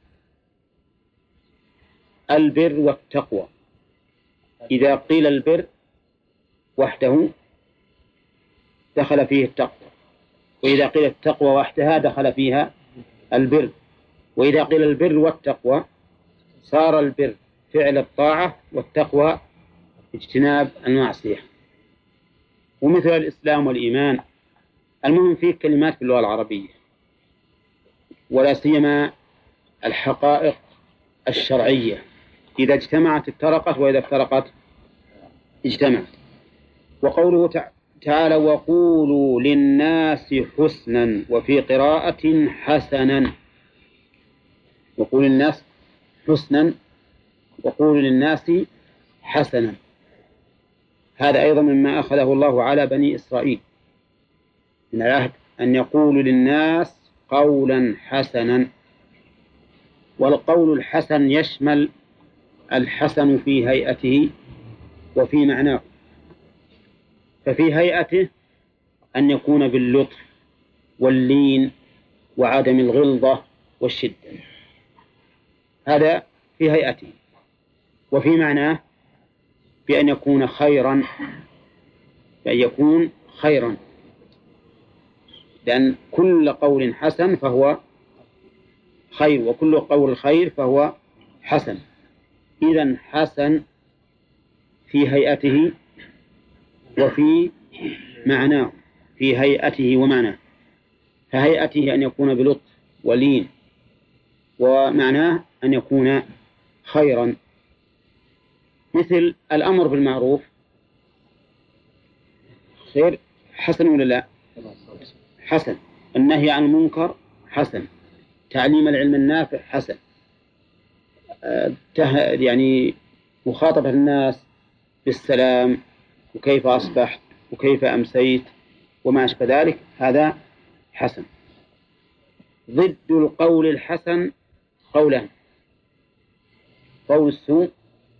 البر والتقوى، إذا قيل البر وحده دخل فيه التقوى، وإذا قيل التقوى وحدها دخل فيها البر. وإذا قيل البر والتقوى صار البر فعل الطاعة والتقوى اجتناب المعصية. ومثل الإسلام والإيمان. المهم فيه كلمات باللغة العربية، ولا سيما الحقائق الشرعية إذا اجتمعت افترقت، وإذا افترقت اجتمعت. وقوله تعالى وقولوا للناس حسنا، وفي قراءة حسنا. وقولوا للناس حسنا وقولوا للناس حسنا. هذا أيضا مما أخذه الله على بني إسرائيل من العهد، أن يقولوا للناس قولا حسنا. والقول الحسن يشمل الحسن في هيئته وفي معناه. ففي هيئته أن يكون باللطف واللين وعدم الغلظة والشدة، هذا في هيئته. وفي معناه بأن يكون خيرا، بأن يكون خيرا، لأن كل قول حسن فهو خير، وكل قول خير فهو حسن. إذن حسن في هيئته وفي معناه، في هيئته ومعناه. فهيئته أن يكون بلطف ولين، ومعناه أن يكون خيرا. مثل الأمر بالمعروف خير، حسن ولا لا؟ حسن. النهي عن المنكر حسن. تعليم العلم النافع حسن. يعني مخاطبة الناس بالسلام وكيف أصبحت وكيف أمسيت وما أشبه ذلك، هذا حسن. ضد القول الحسن قولان: قول السوء،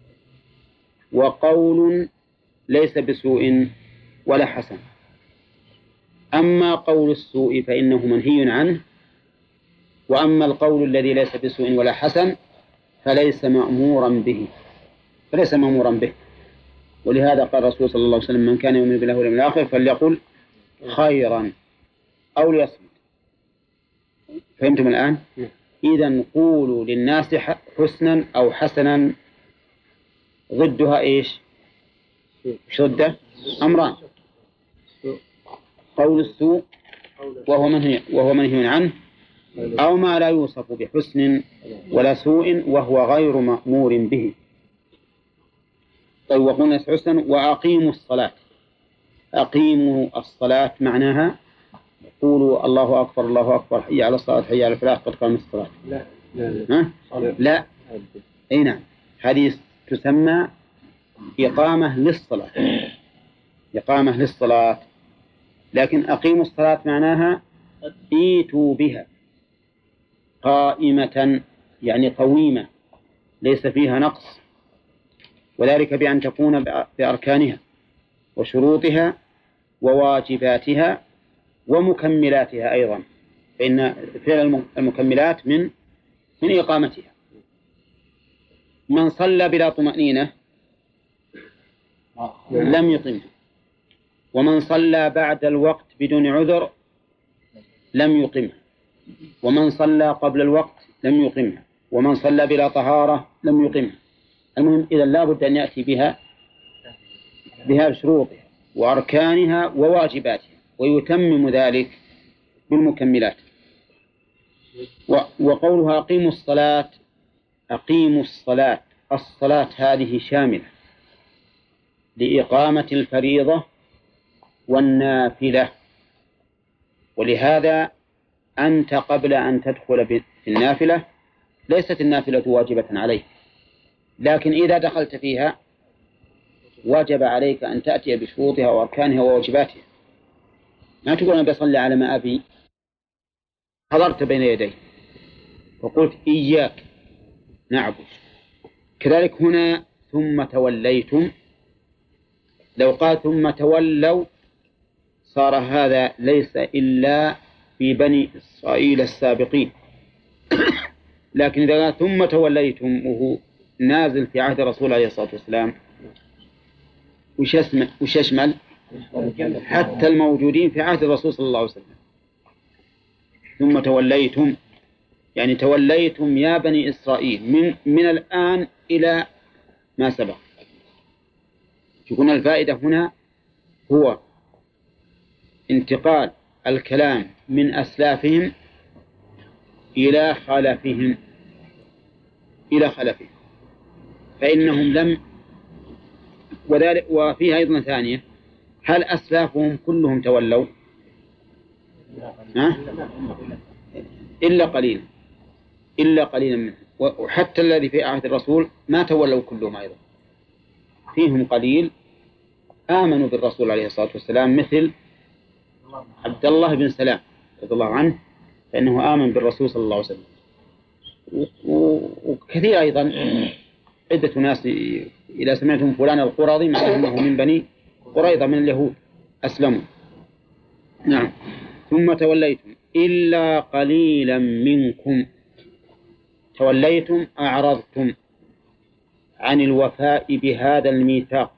وقول ليس بسوء ولا حسن. أما قول السوء فإنه منهي عنه، وأما القول الذي ليس بسوء ولا حسن فليس مأمورا به. ولهذا قال الرسول صلى الله عليه وسلم: من كان يؤمن بالله واليوم الآخر فليقل خيرا أو ليصمت. فهمتم الآن؟ إذن قولوا للناس حسنا أو حسنا، ضدها إيش؟ شدة أمران: قول السوء وهو منهي عنه، أو ما لا يوصف بحسن ولا سوء وهو غير مأمور به. طيب، وقلنا حسنا. وأقيموا الصلاة. أقيموا الصلاة معناها قولوا الله أكبر الله أكبر، حي على الصلاة حي على الفلاح قد قامت الصلاة. لا. أي نعم، هذه تسمى إقامة للصلاة. لكن أقيموا الصلاة معناها إيتوا بها قائمة، يعني قويمة ليس فيها نقص، وذلك بأن تكون بأركانها وشروطها وواجباتها ومكملاتها أيضا، فإن فعل المكملات من إقامتها. من صلى بلا طمأنينة لم يقمها، ومن صلى بعد الوقت بدون عذر لم يقمها، ومن صلى قبل الوقت لم يقمها، ومن صلى بلا طهارة لم يقمها. المهم إذا لا بد أن يأتي بها بشروطها وأركانها وواجباتها، ويتمم ذلك بالمكملات. وقولها أقيموا الصلاة، الصلاة هذه شاملة لإقامة الفريضة والنافلة. ولهذا أنت قبل أن تدخل في النافلة ليست النافلة واجبة عليك، لكن إذا دخلت فيها وجب عليك أن تأتي بشروطها وأركانها وواجباتها. ما تقول أنا بصلي على ما أبي، حضرت بين يدي وقلت إياك نعبد. كذلك هنا ثم توليتم، لو قال ثم تولوا صار هذا ليس إلا في بني إسرائيل السابقين. لكن إذا قال ثم توليتم وهو نازل في عهد الرسول عليه الصلاة والسلام وش يشمل؟ حتى الموجودين في عهد الرسول صلى الله عليه وسلم. ثم توليتم يعني توليتم يا بني إسرائيل من الآن إلى ما سبق. يكون الفائدة هنا هو انتقال الكلام من أسلافهم إلى خلفهم فإنهم لم. وذلك وفيها أيضا ثانية: هل أسلافهم كلهم تولوا؟ إلا قليلا منهم. وحتى الذي في عهد الرسول ما تولوا كلهم أيضا، فيهم قليل آمنوا بالرسول عليه الصلاة والسلام، مثل عبد الله بن سلام رضي الله عنه، فإنه آمن بالرسول صلى الله عليه وسلم. وكثير أيضا عدة ناس إذا سمعتم فلان القرظي معناه أنه من بني قريظة من اليهود أسلموا. نعم. ثم توليتم إلا قليلا منكم. توليتم أعرضتم عن الوفاء بهذا الميثاق.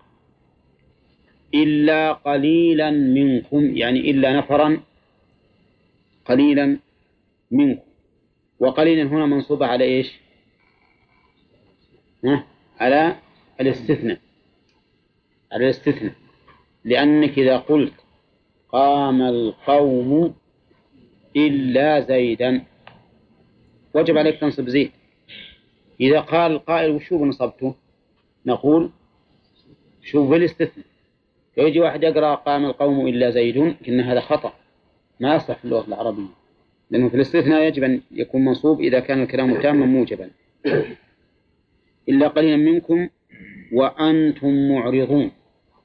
إلا قليلا منكم يعني إلا نفرا قليلا منكم. وقليلا هنا منصوبة على إيش؟ على الاستثناء. لأنك إذا قلت قام القوم إلا زيدا وجب عليك تنصب زيد. إذا قال القائل وشو بنصبته نقول شوف بالاستثناء. لو يجي واحد يقرأ قام القوم إلا زيد إن هذا خطأ ما يصح في اللغة العربية، لأنه في الاستثناء يجب أن يكون منصوب إذا كان الكلام تاما موجبا. إلا قليلا منكم وأنتم معرضون.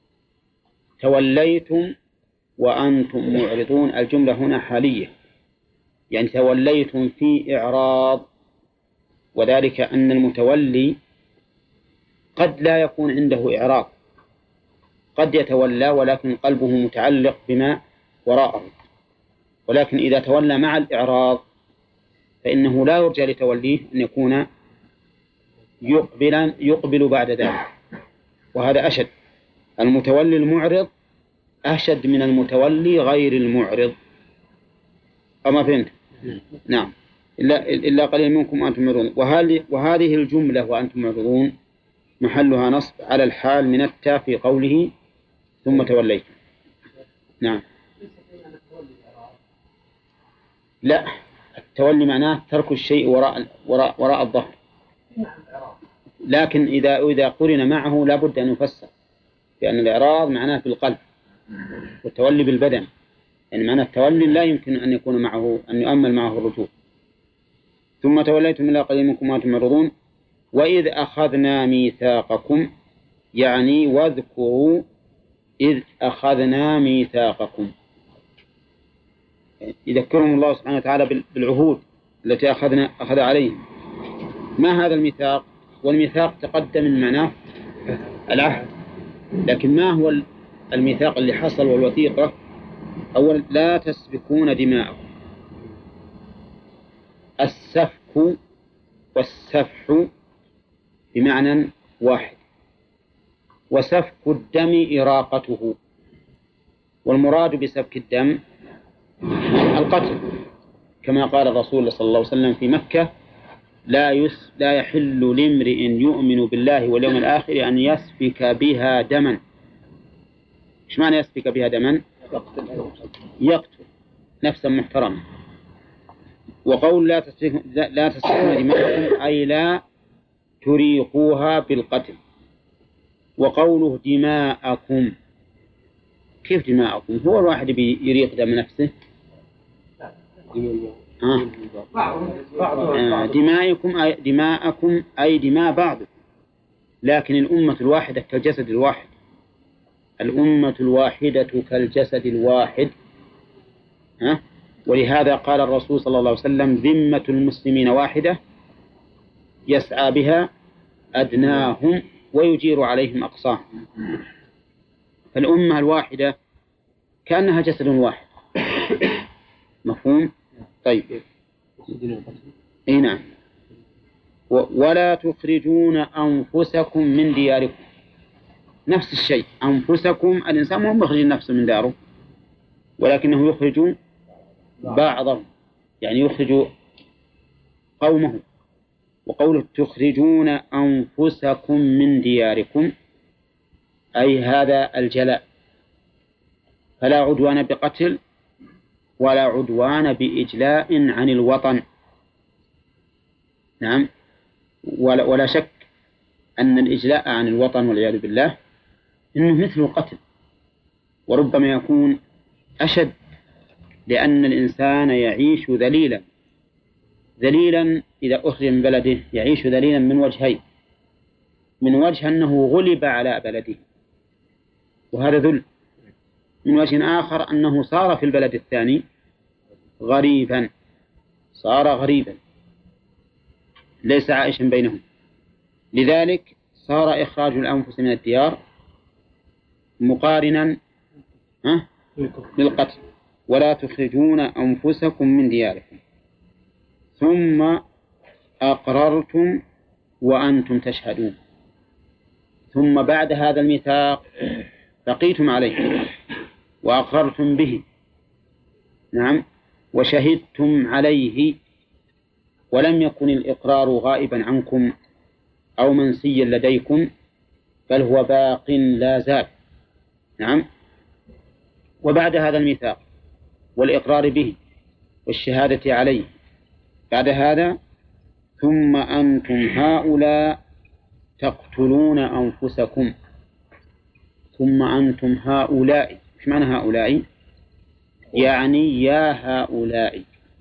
توليتم وأنتم معرضون، الجملة هنا حالية، يعني توليتم في إعراض، وذلك أن المتولي قد لا يكون عنده إعراض، قد يتولى ولكن قلبه متعلق بما وراءه، ولكن إذا تولى مع الإعراض فإنه لا يرجى لتوليه أن يكون يقبل بعد ذلك، وهذا أشد. المتولي المعرض أشد من المتولي غير المعرض. أما فهمت؟ نعم. إلا قليل منكم وأنتم معرضون. وهذه الجملة وأنتم معرضون محلها نصب على الحال من التاء في قوله ثم توليتم. نعم. لا، التولي معناه ترك الشيء وراء الظهر، لكن إذا قرن معه لا بد أن يفسر، لأن الإعراض معناه في القلب والتولي بالبدن، يعني معنى التولي لا يمكن أن يكون معه أن يؤمل معه الرجوع. ثم توليتم إلا قليل منكم وأنتم معرضون. وإذ أخذنا ميثاقكم، يعني واذكروا إذ أخذنا ميثاقكم، يذكرهم الله سبحانه وتعالى بالعهود التي أخذ عليه. ما هذا الميثاق؟ والميثاق تقدم من معناه العهد، لكن ما هو الميثاق اللي حصل والوثيقة؟ أولا لا تسفكون دماءكم. السفك والسفح بمعنى واحد، وسفك الدم إراقته، والمراد بسفك الدم القتل، كما قال الرسول صلى الله عليه وسلم في مكة: لا يحل لامرئ يؤمن بالله واليوم الآخر أن يسفك بها دما. إيش معنى يسفك بها دما؟ يقتل نفسا محترمة. وقول لا تسفكون دماءكم أي لا تريقوها بالقتل. وقوله دماءكم، كيف دماءكم؟ هو الواحد يريق دم نفسه؟ دماءكم أي دماء بعضكم، لكن الأمة الواحدة كالجسد الواحد. الأمة الواحدة كالجسد الواحد. ولهذا قال الرسول صلى الله عليه وسلم: ذمة المسلمين واحدة يسعى بها أدناهم ويجير عليهم أقصاهم. فالأمة الواحدة كأنها جسد واحد. مفهوم؟ طيب. نعم. ولا تخرجون أنفسكم من دياركم، نفس الشيء. أنفسكم، الإنسان مو مخرج نفسه من داره، ولكنه يخرج بعضهم، يعني يخرج قومه. وقوله تخرجون أنفسكم من دياركم أي هذا الجلاء، فلا عدوان بقتل ولا عدوان بإجلاء عن الوطن. نعم. ولا شك أن الإجلاء عن الوطن والعياذ بالله إنه مثل القتل، وربما يكون أشد، لأن الإنسان يعيش ذليلا إذا أخرج من بلده، يعيش ذليلا من وجهين: من وجه أنه غلب على بلده وهذا ذل، من وجه آخر أنه صار في البلد الثاني غريبا، صار غريبا ليس عائشا بينهم. لذلك صار إخراج الأنفس من الديار مقارنا بالقتل. ولا تخرجون أنفسكم من دياركم ثم أقررتم وأنتم تشهدون. ثم بعد هذا الميثاق بقيتم عليه وأقررتم به، نعم، وشهدتم عليه، ولم يكن الإقرار غائبا عنكم أو منسيا لديكم، بل هو باق لا زال. نعم. وبعد هذا الميثاق والإقرار به والشهادة عليه، بعد هذا ثم أنتم هؤلاء تقتلون أنفسكم. ثم أنتم هؤلاء، إيش معنى هؤلاء؟ يعني يا هؤلاء،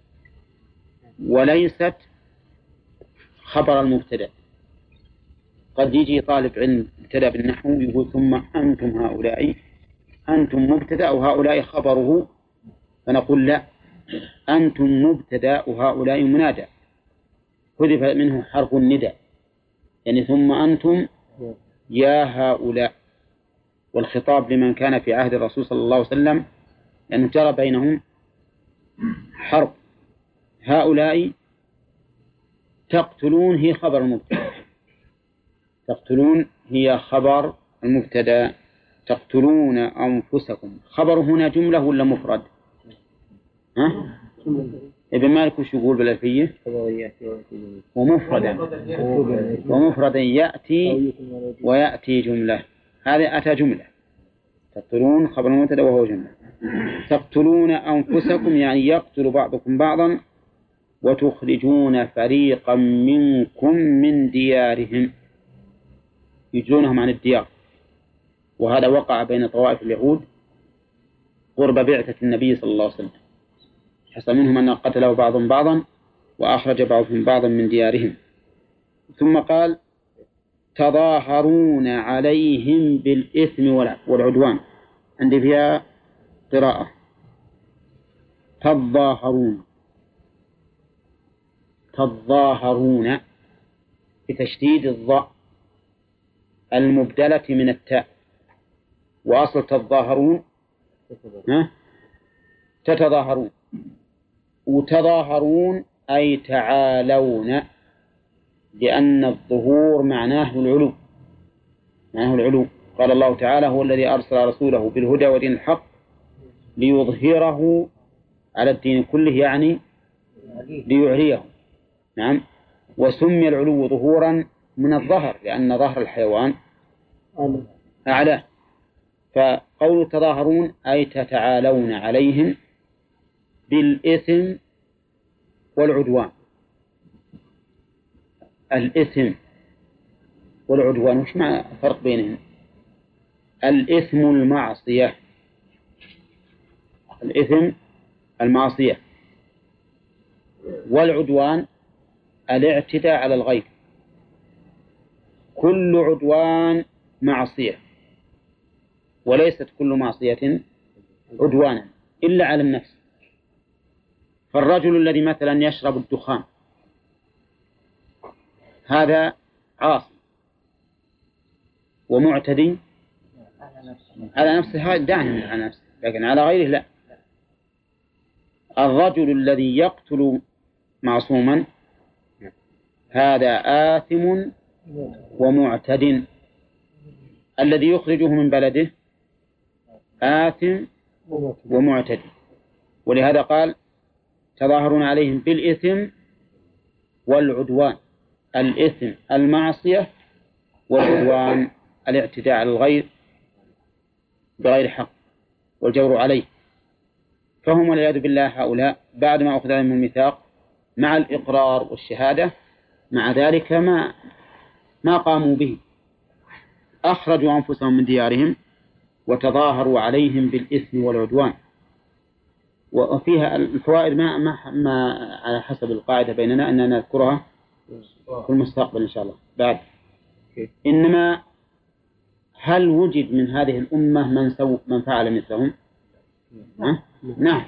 وليست خبر المبتدأ. قد يجي طالب علم ابتدأ بالنحو يقول ثم أنتم هؤلاء، أنتم مبتدأ وهؤلاء خبره، فنقول لا، أنتم مبتدأ وهؤلاء منادى، حذف منه حرف النداء، يعني ثم أنتم يا هؤلاء. والخطاب لمن كان في عهد الرسول صلى الله عليه وسلم، لأنه جرى بينهم حرب. هؤلاء تقتلون هي خبر المبتدأ، تقتلون هي خبر المبتدأ، تقتلون أنفسكم. خبر هنا جملة ولا مفرد؟ ها؟ ابن مالك وش يقول بالألفية؟ ومفردا يأتي ويأتي جملة. هذا أتى جملة. تقتلون خبر مبتدأ وهو جملة. تقتلون أنفسكم يعني يقتل بعضكم بعضا، وتخرجون فريقا منكم من ديارهم، يجلونهم عن الديار. وهذا وقع بين طوائف اليهود قرب بعثة النبي صلى الله عليه وسلم، حصل منهم أن قتلوا بعضهم بعضا وأخرج بعضهم بعضا من ديارهم. ثم قال تظاهرون عليهم بالإثم والعدوان. عندي فيها قراءة تظاهرون بتشديد الضاء المبدلة من التاء، وأصل تظاهرون تتظاهرون، وتظاهرون أي تعالون، لأن الظهور معناه العلو. قال الله تعالى هو الذي أرسل رسوله بالهدى ودين الحق ليظهره على الدين كله، يعني ليعليه. نعم. وسمي العلو ظهورا من الظهر، لأن ظهر الحيوان أعلى. فقول تظاهرون أي تتعالون عليهم بالإثم والعدوان. الإثم والعدوان وش معنى الفرق بينهم؟ الإثم المعصية، الإثم المعصية، والعدوان الاعتداء على الغير. كل عدوان معصية، وليست كل معصية عدوانا إلا على النفس. فالرجل الذي مثلا يشرب الدخان هذا عاصي ومعتدي على نفسه، هذا دعني على نفسه، لكن على غيره لا. الرجل الذي يقتل معصوما هذا آثم ومعتد، الذي يخرجه من بلده آثم ومعتد. ولهذا قال تظاهرون عليهم بالإثم والعدوان. الإثم المعصية، والعدوان الاعتداء على الغير بغير حق والجور عليه. فهم والعياذ بالله هؤلاء بعد ما أخذ عليهم الميثاق مع الإقرار والشهادة، مع ذلك ما قاموا به، أخرجوا أنفسهم من ديارهم وتظاهروا عليهم بالإثم والعدوان. وفيها الفوائد ما على حسب القاعدة بيننا أننا نذكرها في المستقبل إن شاء الله بعد. إنما هل وجد من هذه الأمة من فعل مثلهم؟ نعم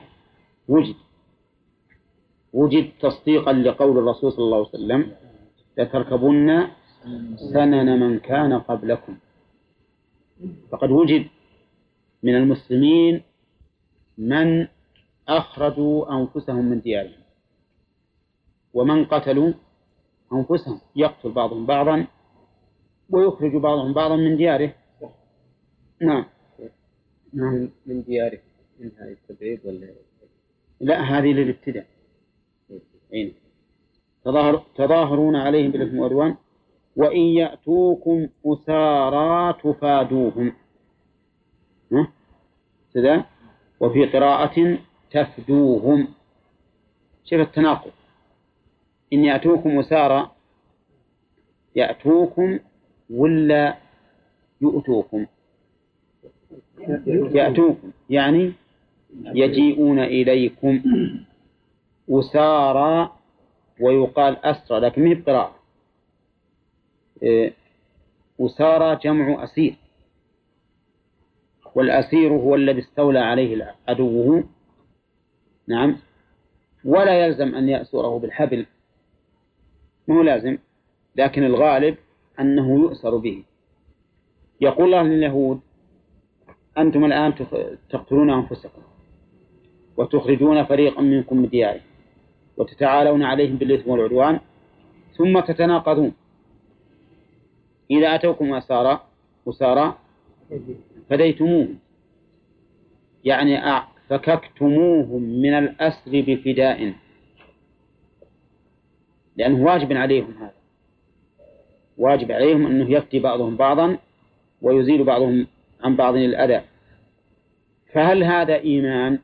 وجد تصديقا لقول الرسول صلى الله عليه وسلم لتركبن سنن من كان قبلكم. فقد وجد من المسلمين من أخرجوا أنفسهم من ديارهم، ومن قتلوا أنفسهم، يقتل بعضهم بعضا ويخرج بعضهم بعضا من دياره. نعم من دياره، من هذه التبعيد ولا لا، هذه للابتداء. تظاهرون عليهم بالإثم والعدوان وإن يأتوكم أسارى تفادوهم. كذا. وفي قراءة تفدوهم. شوف التناقض، إن يأتوكم أسارى، يأتوكم ولا يؤتوكم؟ يأتوكم يعني يجيئون إليكم. أسارى ويقال أسرى، لكن ما هي بقراءة. أسارى جمع أسير، والأسير هو الذي استولى عليه عدوه. نعم. ولا يلزم أن يأسره بالحبل، ما هو لازم، لكن الغالب أنه يؤسر به. يقول الله لليهود أنتم الآن تقتلون أنفسكم وتخرجون فريقا منكم من ديارهم وتتعالون عليهم بالإثم والعدوان، ثم تتناقضون. إذا أتوكم أسارى فديتموهم، يعني فككتموهم من الأسر بفداء، لأنه واجب عليهم، هذا واجب عليهم أنه يفتي بعضهم بعضا ويزيل بعضهم عن بعض الأذى. فهل هذا إيمان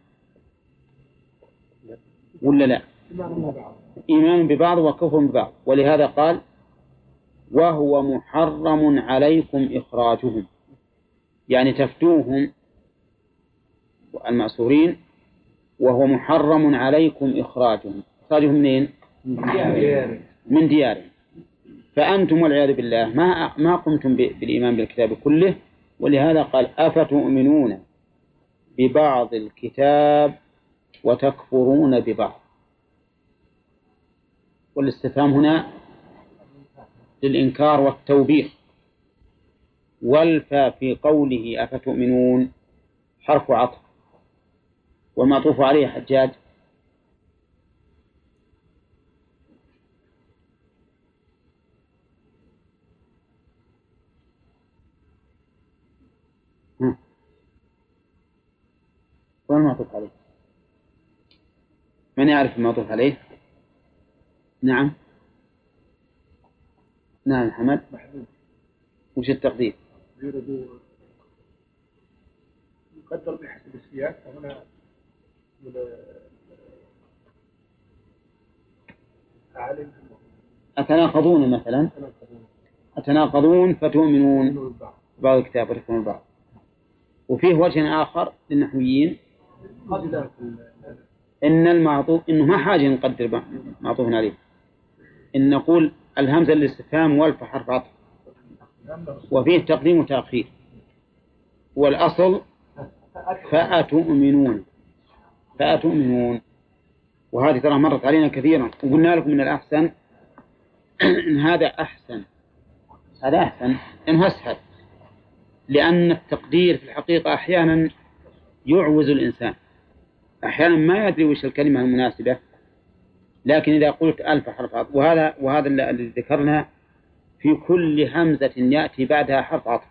ولا لا؟ إيمان ببعض وكفر ببعض. ولهذا قال وهو محرم عليكم إخراجهم، يعني تفتوهم المأسورين وهو محرم عليكم إخراجهم. منين؟ من ديارهم. فأنتم والعياذ بالله ما قمتم بالإيمان بالكتاب كله، ولهذا قال أفتؤمنون ببعض الكتاب وتكفرون ببعض. والاستفهام هنا للإنكار والتوبيخ. والفا في قوله أفتؤمنون حرف عطف، والمعطوف عليه حجاج والمعطوف عليه. من يعرف المعطوف عليه؟ نعم حمد. وش التقدير؟ يقدر بحسب السياق. هنا أتناقضون مثلا، أتناقضون فتؤمنون بعض الكتاب وتكفرون بعض. وفيه وجه آخر للنحويين إن المعطوف إنه ما حاجة نقدر معطوف عليه، إن نقول الهمزة للاستفهام والف حرف عطف، وفيه تقديم وتأخير، والأصل فأتؤمنون. وهذه ترى مرت علينا كثيرا، وقلنا لكم من الأحسن إن هذا أحسن إنه أسهل، لأن التقدير في الحقيقة أحيانا يعوز الإنسان، أحيانا ما يدري وش الكلمة المناسبة. لكن إذا قلت ألف حرف عطف، وهذا الذي ذكرنا في كل همزة يأتي بعدها حرف عطف،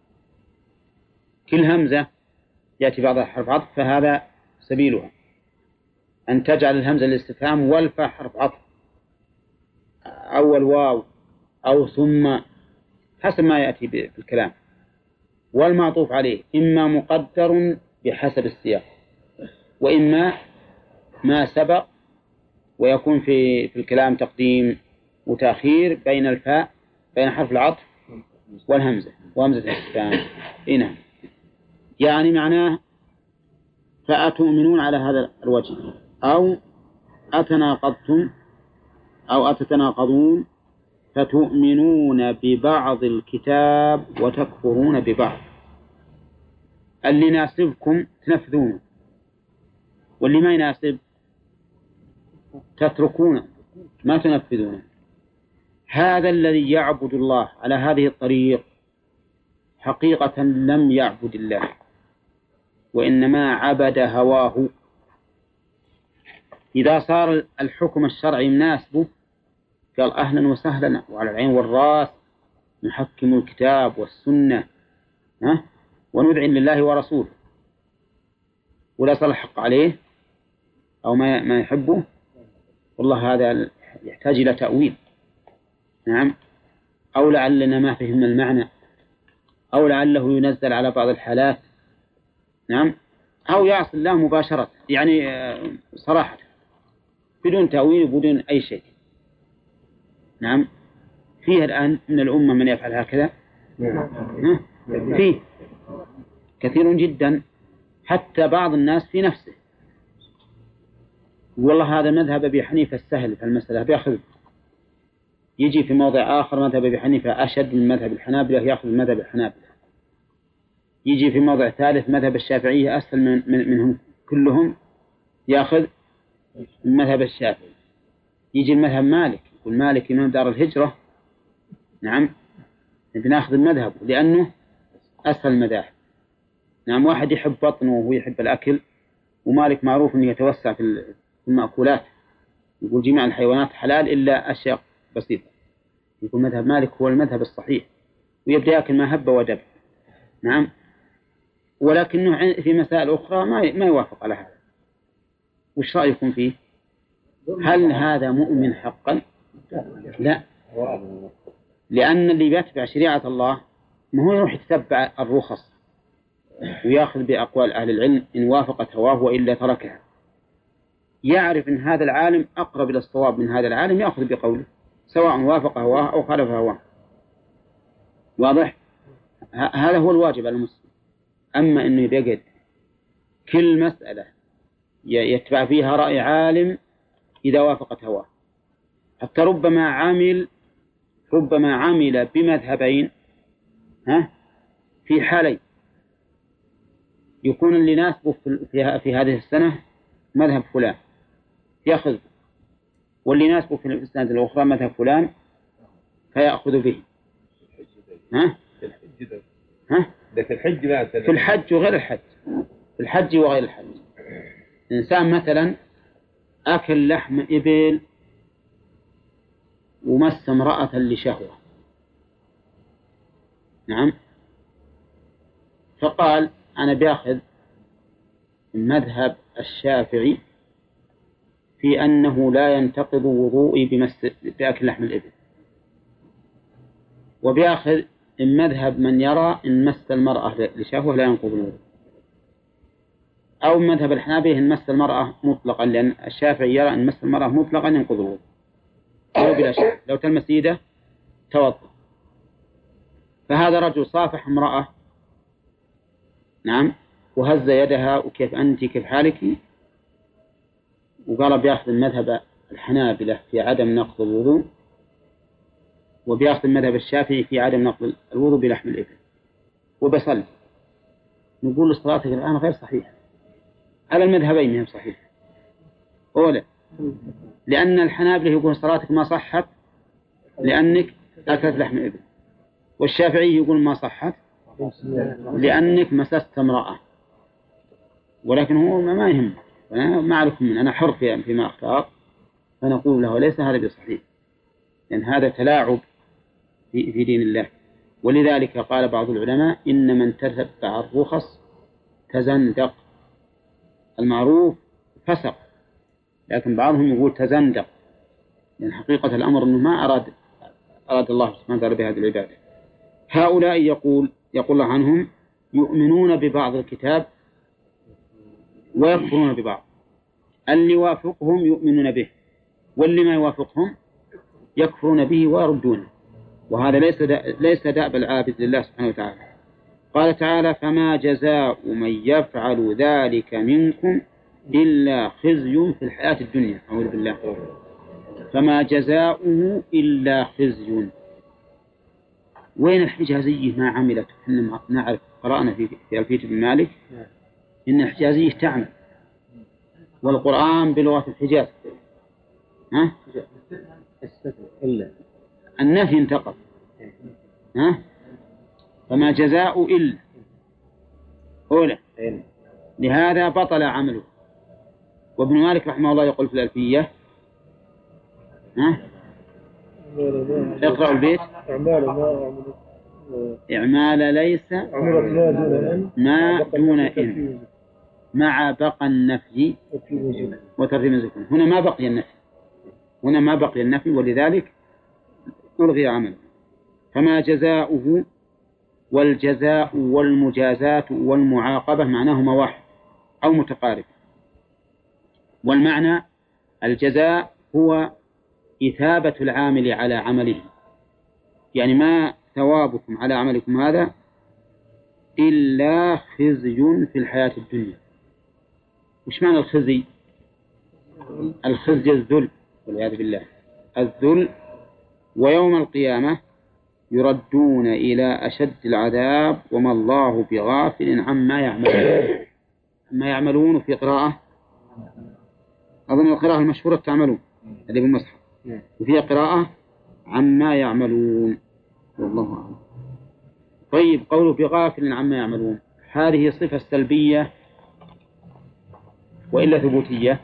كل همزة يأتي بعدها حرف عطف، فهذا سبيلها أن تجعل الهمزة الاستفهام والفاء حرف عطف أول واو أو ثم حسب ما يأتي في الكلام. والمعطوف عليه إما مقدر بحسب السياق، وإما ما سبق ويكون في الكلام تقديم وتأخير بين الفاء، بين حرف العطف والهمزة وهمزة الاستفهام. هنا يعني معناه فأتؤمنون على هذا الوجه، أو أتناقضتم أو أتتناقضون فتؤمنون ببعض الكتاب وتكفرون ببعض. اللي يناسبكم تنفذونه، واللي ما يناسب تتركونه ما تنفذونه. هذا الذي يعبد الله على هذه الطريق حقيقة لم يعبد الله، وإنما عبد هواه. إذا صار الحكم الشرعي يناسبه قال أهلا وسهلا وعلى العين والرأس، نحكم الكتاب والسنة وندعي لله ورسوله. ولا صار الحق عليه أو ما يحبه، والله هذا يحتاج إلى تأويل. نعم، أو لعلنا ما فهمنا المعنى، أو لعله ينزل على بعض الحالات. نعم، أو يعصي الله مباشرة، يعني صراحة بدون تأويل وبدون أي شيء. نعم، فيه الآن من الأمة من يفعل هكذا، فيه كثير جدا، حتى بعض الناس في نفسه. والله هذا مذهب أبي حنيفة السهل في المسألة بيأخذ، يجي في موضع آخر مذهب أبي حنيفة أشد من مذهب الحنابلة يأخذ مذهب الحنابلة، يجي في موضع ثالث مذهب الشافعية أسهل منهم كلهم يأخذ مذهب الشافعي، يجي المذهب مالك يقول مالك إمام دار الهجرة، نعم بناخذ المذهب لأنه أسهل المذاهب. نعم، واحد يحب بطنه وهو يحب الأكل، ومالك معروف أنه يتوسع في المأكولات، يقول جميع الحيوانات حلال إلا أشياء بسيطة، يقول مذهب مالك هو المذهب الصحيح. ويبدأ يأكل ما هب ودب. نعم. ولكنه في مسائل أخرى ما يوافق على هذا. وش رأيكم فيه؟ هل هذا مؤمن حقا؟ لا، لأن اللي يتبع شريعة الله ما هو يروح يتبع الرخص ويأخذ بأقوال أهل العلم إن وافقت هواه وإلا تركها. يعرف أن هذا العالم أقرب إلى الصواب من هذا العالم، يأخذ بقوله سواء وافق هواه أو خالف هواه. واضح؟ هذا هو الواجب على المسلم. أما أنه يقعد كل مسألة يتبع فيها رأي عالم إذا وافقت هواه، حتى ربما عمل بمذهبين في حالين، يكون اللي يناسبه في هذه السنة مذهب فلان يأخذ، واللي يناسبه في السنة الأخرى مذهب فلان فيأخذ به. في الحج وغير الحج. في الحج وغير الحج. إنسان مثلا أكل لحم إبل ومس امرأة لشهوة، نعم، فقال أنا بأخذ مذهب الشافعي في أنه لا ينتقض وضوئي بأكل لحم الإبل، وبيأخذ مذهب من يرى إن مس المرأة لشهوة لا ينقض الوضوء، أو مذهب الحنابلة إن مس المرأة مطلقا، لأن الشافعي يرى إن مس المرأة مطلقا ينقض الوضوء أو بلا شك، لو تلمس يده توضأ. فهذا رجل صافح امرأة، نعم، وهز يدها وكيف أنت كيف حالك، وقال بيأخذ المذهب الحنابلة في عدم نقض الوضوء، وبيأخذ المذهب الشافعي في عدم نقض الوضوء بلحم الإبل، وبصلي. نقول صلاتك الآن غير صحيحة على المذهبين، هم صحيح أولا، لأن الحنابلة يقول صلاتك ما صحت لأنك أكلت لحم إبل، والشافعي يقول ما صحت لأنك مسست امرأة. ولكن هو ما يهم، ما أعرف من أنا حر فيما أختار، فنقول له ليس هذا بصحيح، لأن هذا تلاعب في دين الله. ولذلك قال بعض العلماء إن من تتبع الرخص تزندق. المعروف فسق، لكن بعضهم يقول تزندق، لأن حقيقة الأمر أنه ما أراد الله سبحانه وتعالى بهذه العبادة. هؤلاء يقول الله عنهم يؤمنون ببعض الكتاب ويكفرون ببعض. اللي يوافقهم يؤمنون به، واللي ما يوافقهم يكفرون به ويردونه، وهذا ليس دأب العابد لله سبحانه وتعالى. قال تعالى فما جزاء من يفعل ذلك منكم إلا خزي في الحياة الدنيا. أعوذ بالله. فما جزاؤه إلا خزي. وين الحجازية ما عملت؟ إحنا نعرف قرأنا في ألفية بن مالك إن الحجازية تعمل، والقرآن بلغة الحجاز. إلا النفي انتقض. فما جزاء إلا أولى، لهذا بطل عمله. وابن مالك رحمه الله يقول في الألفية اقرأوا البيت إعمال ليس ما دون إن مع بقى النفي وترتيب الذكر. هنا ما بقي النفي، ولذلك ألغي عمله. فما جزاؤه، والجزاء والمجازاة والمعاقبة معناهما واحد أو متقارب. والمعنى الجزاء هو إثابة العامل على عمله، يعني ما ثوابكم على عملكم هذا إلا خزي في الحياة الدنيا. وش معنى الخزي؟ الخزي الذل والعياذ بالله، الذل. ويوم القيامة يردون إلى أشد العذاب وما الله بغافل عما يعملون. وفي قراءة أظن القراءة المشهورة تعملون اللي بالمصحف، وفي قراءة عما يعملون، والله أعلم. طيب قوله بغافل عما يعملون، هذه صفة سلبية وإلا ثبوتية؟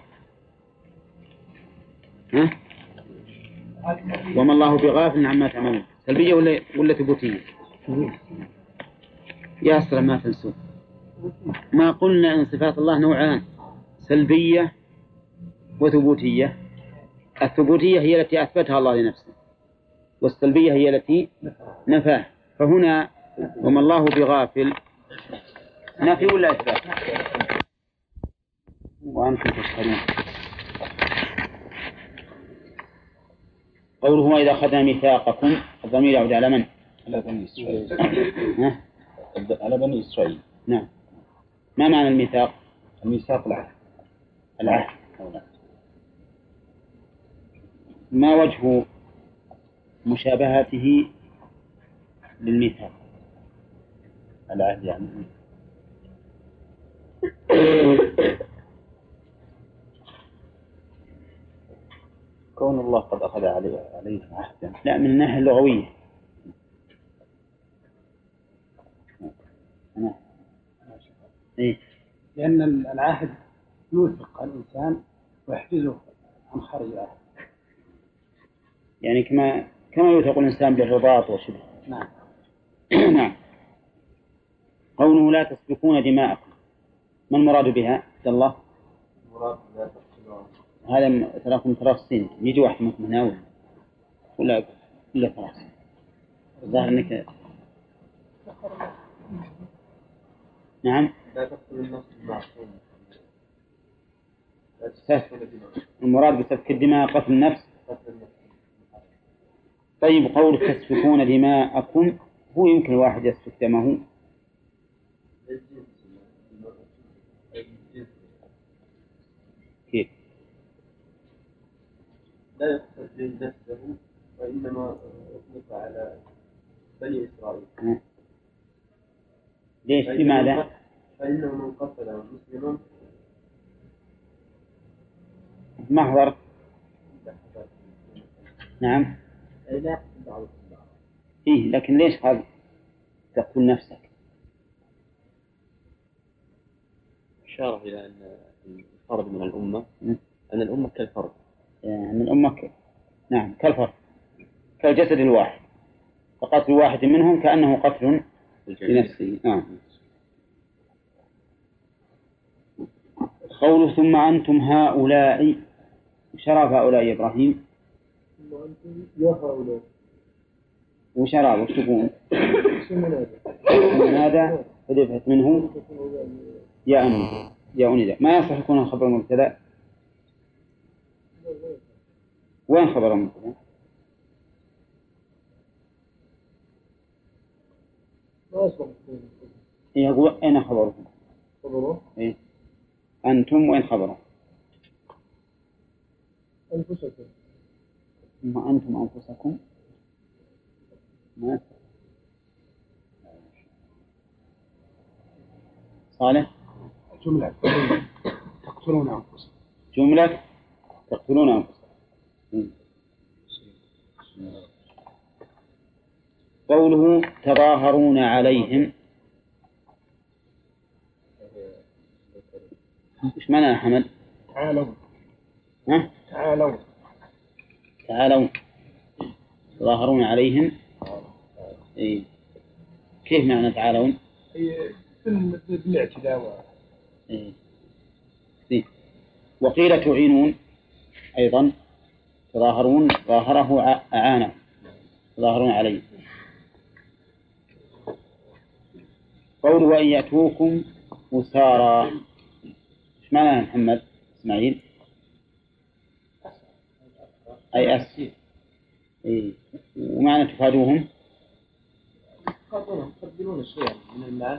وما الله بغافل عما تعملون، سلبية ولا ثبوتية؟ يا أسرع ما تنسوا، ما قلنا إن صفات الله نوعان، سلبية وثبوتية. الثبوتية هي التي أثبتها الله لنفسه، والسلبية هي التي نفاها. فهنا وما الله بغافل نفي ولا إثبات؟ وأنتم تشهدون. قوله وإذا أخذنا ميثاقكم، الضمير يعود على من؟ على بني إسرائيل. على بني إسرائيل. نعم. ما معنى الميثاق؟ الميثاق العهد. ما وجه مشابهته للميثاق؟ العهد يعني كون الله قد أخذ عليه عهدا. لا، من الناحية اللغوية. إيه؟ لأن العهد يوثق الإنسان ويحجزه عن خارج العهد. يعني كما يوثق الإنسان بالرباط وشبه. نعم. نعم. قوله لا تسفكون دماءكم، ما المراد بها عبد الله؟ المراد لا تقتلون. هذا تراكم تراصين، يجي واحد منكم هنا ولا تراص. الظاهر انك نعم. لا تقتل النفس المعصومة. المراد بسفك الدماء قتل النفس. طيب، قول تسفكون دماءكم، هو يمكن الواحد يسفك دمه؟ كيف؟ لا يقتل نفسه، وإنما أطلق على بني إسرائيل. ليش؟ لماذا؟ فإنه من قتل مسلما محضر. نعم. أي لا يقتل بعض. إيه، لكن ليش قال تقتل نفسك؟ إشارة إلى أن الفرد من الأمة، أن الأمة كالفرد. من الأمة نعم كالفرد، كالجسد الواحد، فقتل واحد منهم كأنه قتل لنفسه. قوله ثم أنتم هؤلاء، شرف هؤلاء يا إبراهيم؟ يا هؤلاء وشراب وشتكون هذا فدفعت منه يا أني يا أني. ما يصح يكون الخبر المبتدأ. وين خبر المبتدأ؟ يقول أين خبره؟ إيه؟ أنتم وين خبره؟ أنفسكم. ثم أنتم أنفسكم ما صالح. جملة تقتلون أنفسكم. جملة تقتلون أنفسكم. قوله تظاهرون عليهم، إيش معنى يا حمد؟ تعالوا. ها؟ تعالوا. تعالوا تظاهرون عليهم. إيه؟ كيف معنى تعالون؟ بالاعتداء. إيه؟ وقيل تعينون أيضا. تظاهرون ظاهره أعانه، تظاهرون عليه. قوله وإن يأتوكم أسارى، إيش معنى محمد إسماعيل؟ أي أسر. إيه؟ ومعنى تفادوهم؟ تقبلون شيئا من المال.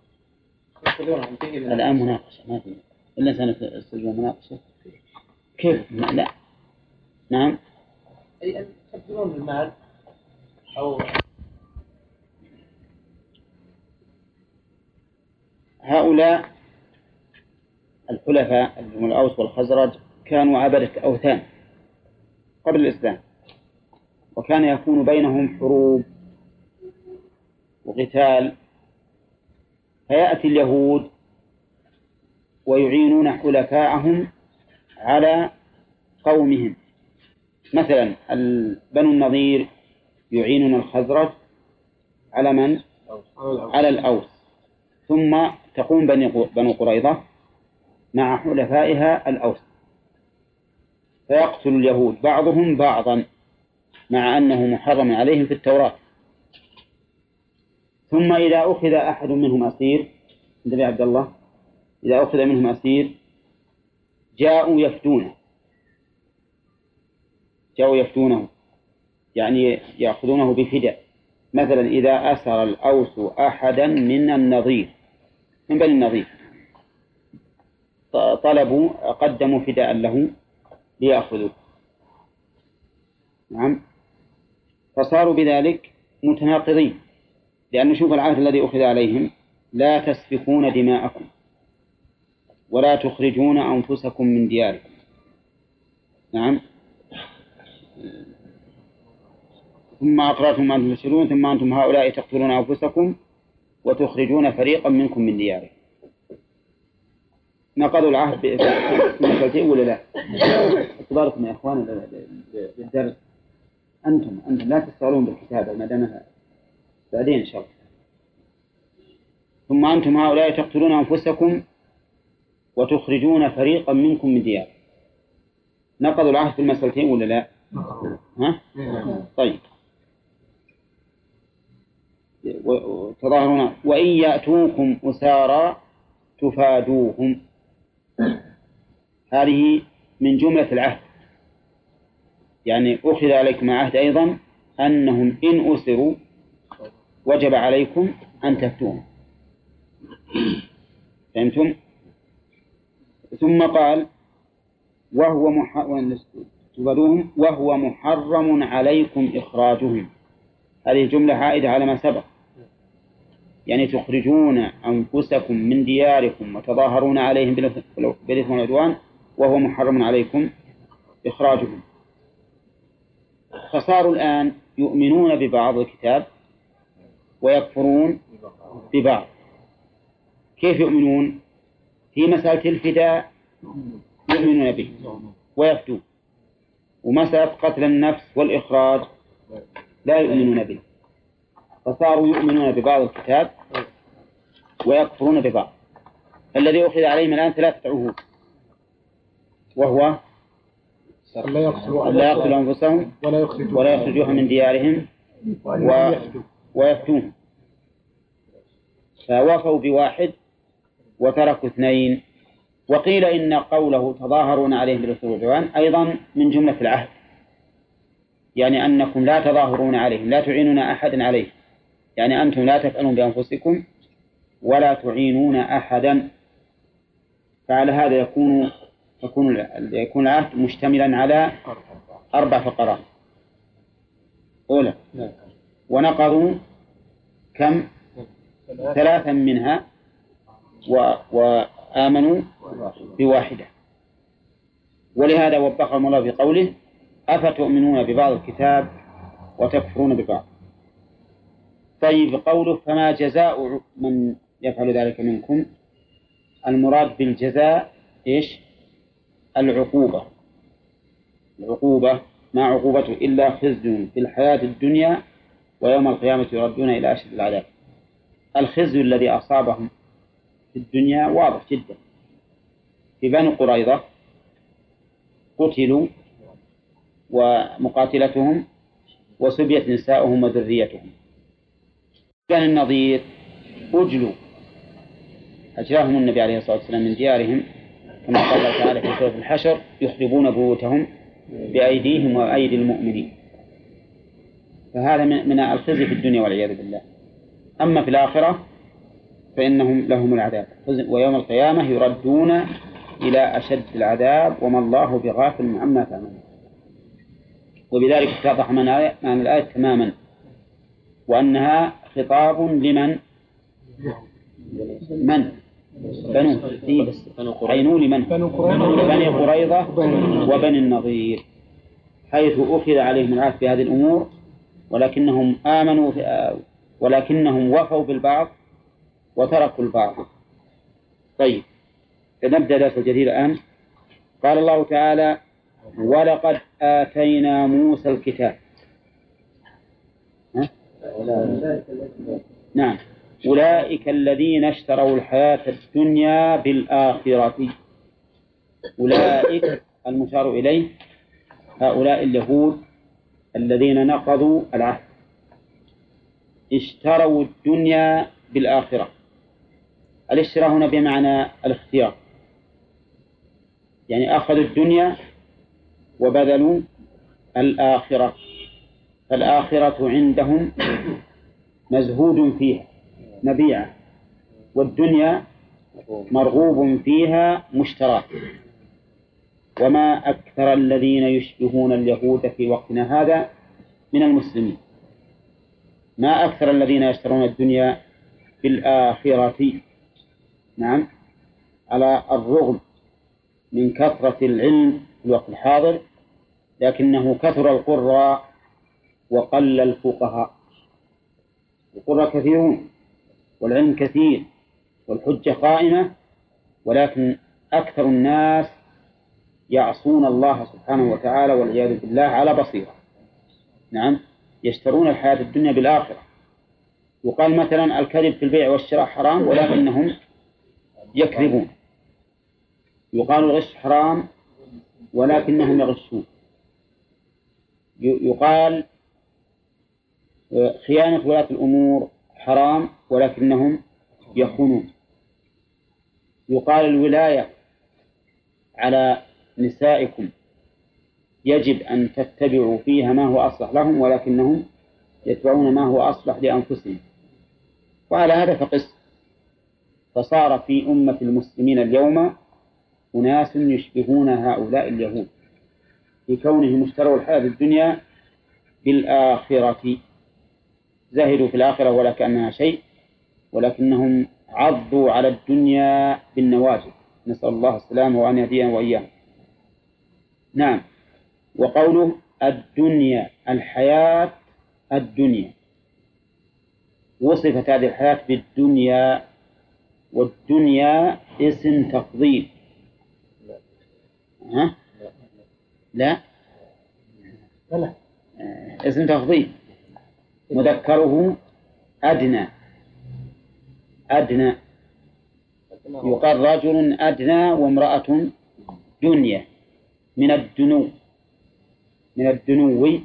الآن مناقشة ما في إلا سنة استجوى مناقشة. كيف؟ لا. نعم. أي أن تقبلون المال أو هؤلاء الحلفاء من الأوس والخزرج كانوا عبدة أوثان قبل الإسلام، وكان يكون بينهم حروب وقتال، فيأتي اليهود ويعينون حلفاءهم على قومهم. مثلا بنو النضير يعينون الخزرج على من؟ على الأوس. ثم تقوم بنو قريظة مع حلفائها الأوس فيقتل اليهود بعضهم بعضا مع أنه محرم عليهم في التوراة. ثم إذا أخذ أحد منهم أسير، انتبه يا عبد الله، إذا أخذ منهم أسير جاءوا يفتونه يعني يأخذونه بفداء. مثلا إذا أسر الأوس أحدا من النظير من بني النظير قدموا فداء له ليأخذوا. نعم. فصاروا بذلك متناقضين، لأن شوف العهد الذي أخذ عليهم: لا تسفكون دماءكم ولا تخرجون أنفسكم من دياركم. نعم. ثم أقررتم أن تبشرون ثم أنتم هؤلاء تقتلون أنفسكم وتخرجون فريقا منكم من ديارهم. نقضوا العهد بمثلتين ولا لا؟ اعتباركم يا إخوان بالدرس، أنتم لا تستغلون بالكتابة ما دامها بعدين إن شاء الله. ثم أنتم هؤلاء تقتلون أنفسكم وتخرجون فريقا منكم من ديارهم. نقضوا العهد بالمثلتين ولا لا؟ ها؟ طيب. تظاهرون وإن يأتوكم أسارى تفادوهم، هذه من جملة العهد، يعني أخذ عليكم عهد أيضا أنهم إن أسروا وجب عليكم أن تفتوهم. فهمتم؟ ثم قال وهو محرم عليكم إخراجهم. هذه جملة عائدة على ما سبق، يعني تخرجون أنفسكم من دياركم وتظاهرون عليهم بالإثم والعدوان وهو محرم عليكم إخراجهم. فصاروا الآن يؤمنون ببعض الكتاب ويكفرون ببعض. كيف يؤمنون؟ في مسألة الفداء يؤمنون به ويفتون، ومسألة قتل النفس والإخراج لا يؤمنون به. فصاروا يؤمنون ببعض الكتاب ويكفرون ببعض. الذي أخذ عليهم الآن 3 عهود، وهو لا يقتلوا أنفسهم ولا يخرجوها من ديارهم ويفتون. فوافوا بواحد وتركوا 2. وقيل إن قوله تظاهرون عليهم بالإثم والعدوان أيضا من جملة العهد، يعني أنكم لا تظاهرون عليهم، لا تعينون أحدا عليه، يعني أنتم لا تفعلون بأنفسكم ولا تعينون أحدا. فعلى هذا يكون العهد مشتملا على 4 فقرات. أولى ونقضوا كم؟ 3 منها وآمنوا بواحدة. ولهذا وبخهم الله في قوله أفتؤمنون ببعض الكتاب وتكفرون ببعض. طيب، قوله فما جزاء من يفعل ذلك منكم، المراد بالجزاء إيش؟ العقوبة ما عقوبته إلا خزي في الحياة الدنيا ويوم القيامة يردون إلى أشد العذاب. الخزي الذي أصابهم في الدنيا واضح جدا. في بني قريظة قتلوا ومقاتلتهم وسبيت نساؤهم وذريتهم. بني النضير أجراهم النبي عليه الصلاة والسلام من ديارهم كما قال الله تعالى في سورة الحشر يخربون بيوتهم بأيديهم وأيدي المؤمنين. فهذا من الخزي في الدنيا والعياذ بالله. أما في الآخرة فإنهم لهم العذاب، ويوم القيامة يردون إلى أشد العذاب وما الله بغافل عما تعملون. وبذلك اتضح معنى الآية تماما، وأنها خطاب لمن؟ عينوا لمن؟ بني قريظة وبني النضير، حيث أخذ عليهم العهد في هذه الأمور، ولكنهم وفوا بالبعض وتركوا البعض. طيب، نبدأ درس الجديد الآن. قال الله تعالى ولقد آتينا موسى الكتاب. نعم أولئك الذين اشتروا الحياة الدنيا بالآخرة. أولئك المشار إليه هؤلاء اليهود الذين نقضوا العهد، اشتروا الدنيا بالآخرة. الاشتراء هنا بمعنى الاختيار، يعني أخذوا الدنيا وبذلوا الآخرة، فالآخرة عندهم مزهود فيها مبيعة، والدنيا مرغوب فيها مشتراه. وما أكثر الذين يشبهون اليهود في وقتنا هذا من المسلمين، ما أكثر الذين يشترون الدنيا بالآخرة. نعم، على الرغم من كثرة العلم في الوقت الحاضر، لكنه كثر القراء وقل الفقهاء. القراء كثيرون والعلم كثير والحجة قائمة، ولكن أكثر الناس يعصون الله سبحانه وتعالى والعياذ بالله على بصيرة. نعم، يشترون الحياة الدنيا بالآخرة. يقال مثلا الكذب في البيع والشراء حرام ولكنهم يكذبون، يقال الغش حرام ولكنهم يغشون، يقال خيانة ولاة الأمور حرام ولكنهم يخونون، يقال الولاية على نسائكم يجب أن تتبعوا فيها ما هو أصلح لهم ولكنهم يتبعون ما هو أصلح لأنفسهم. وعلى هذا فقس، فصار في أمة المسلمين اليوم أناس يشبهون هؤلاء اليهود في كونهم اشتروا الحياة الدنيا بالآخرة، زهدوا في الآخرة ولا كأنها شيء، ولكنهم عضوا على الدنيا بالنواجذ، نسأل الله السلامة وأن يهدينا وإياهم. نعم، وقوله الدنيا الحياة الدنيا، وصفت هذه الحياة بالدنيا، والدنيا اسم تفضيل. ها؟ لا، اسم تفضيل مذكره أدنى. أدنى يقال رجل أدنى وامرأة دنيا، من الدنو، من الدنو،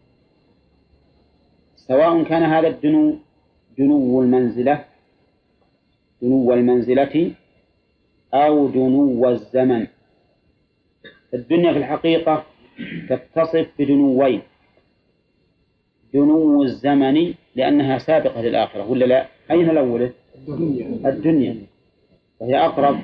سواء كان هذا الدنو دنو المنزلة، دنو المنزلة أو دنو الزمن. الدنيا في الحقيقة تتصف بدنوين، دنو الزمن لأنها سابقة للآخرة ولا لا؟ أين الأولى؟ الدنيا وهي أقرب،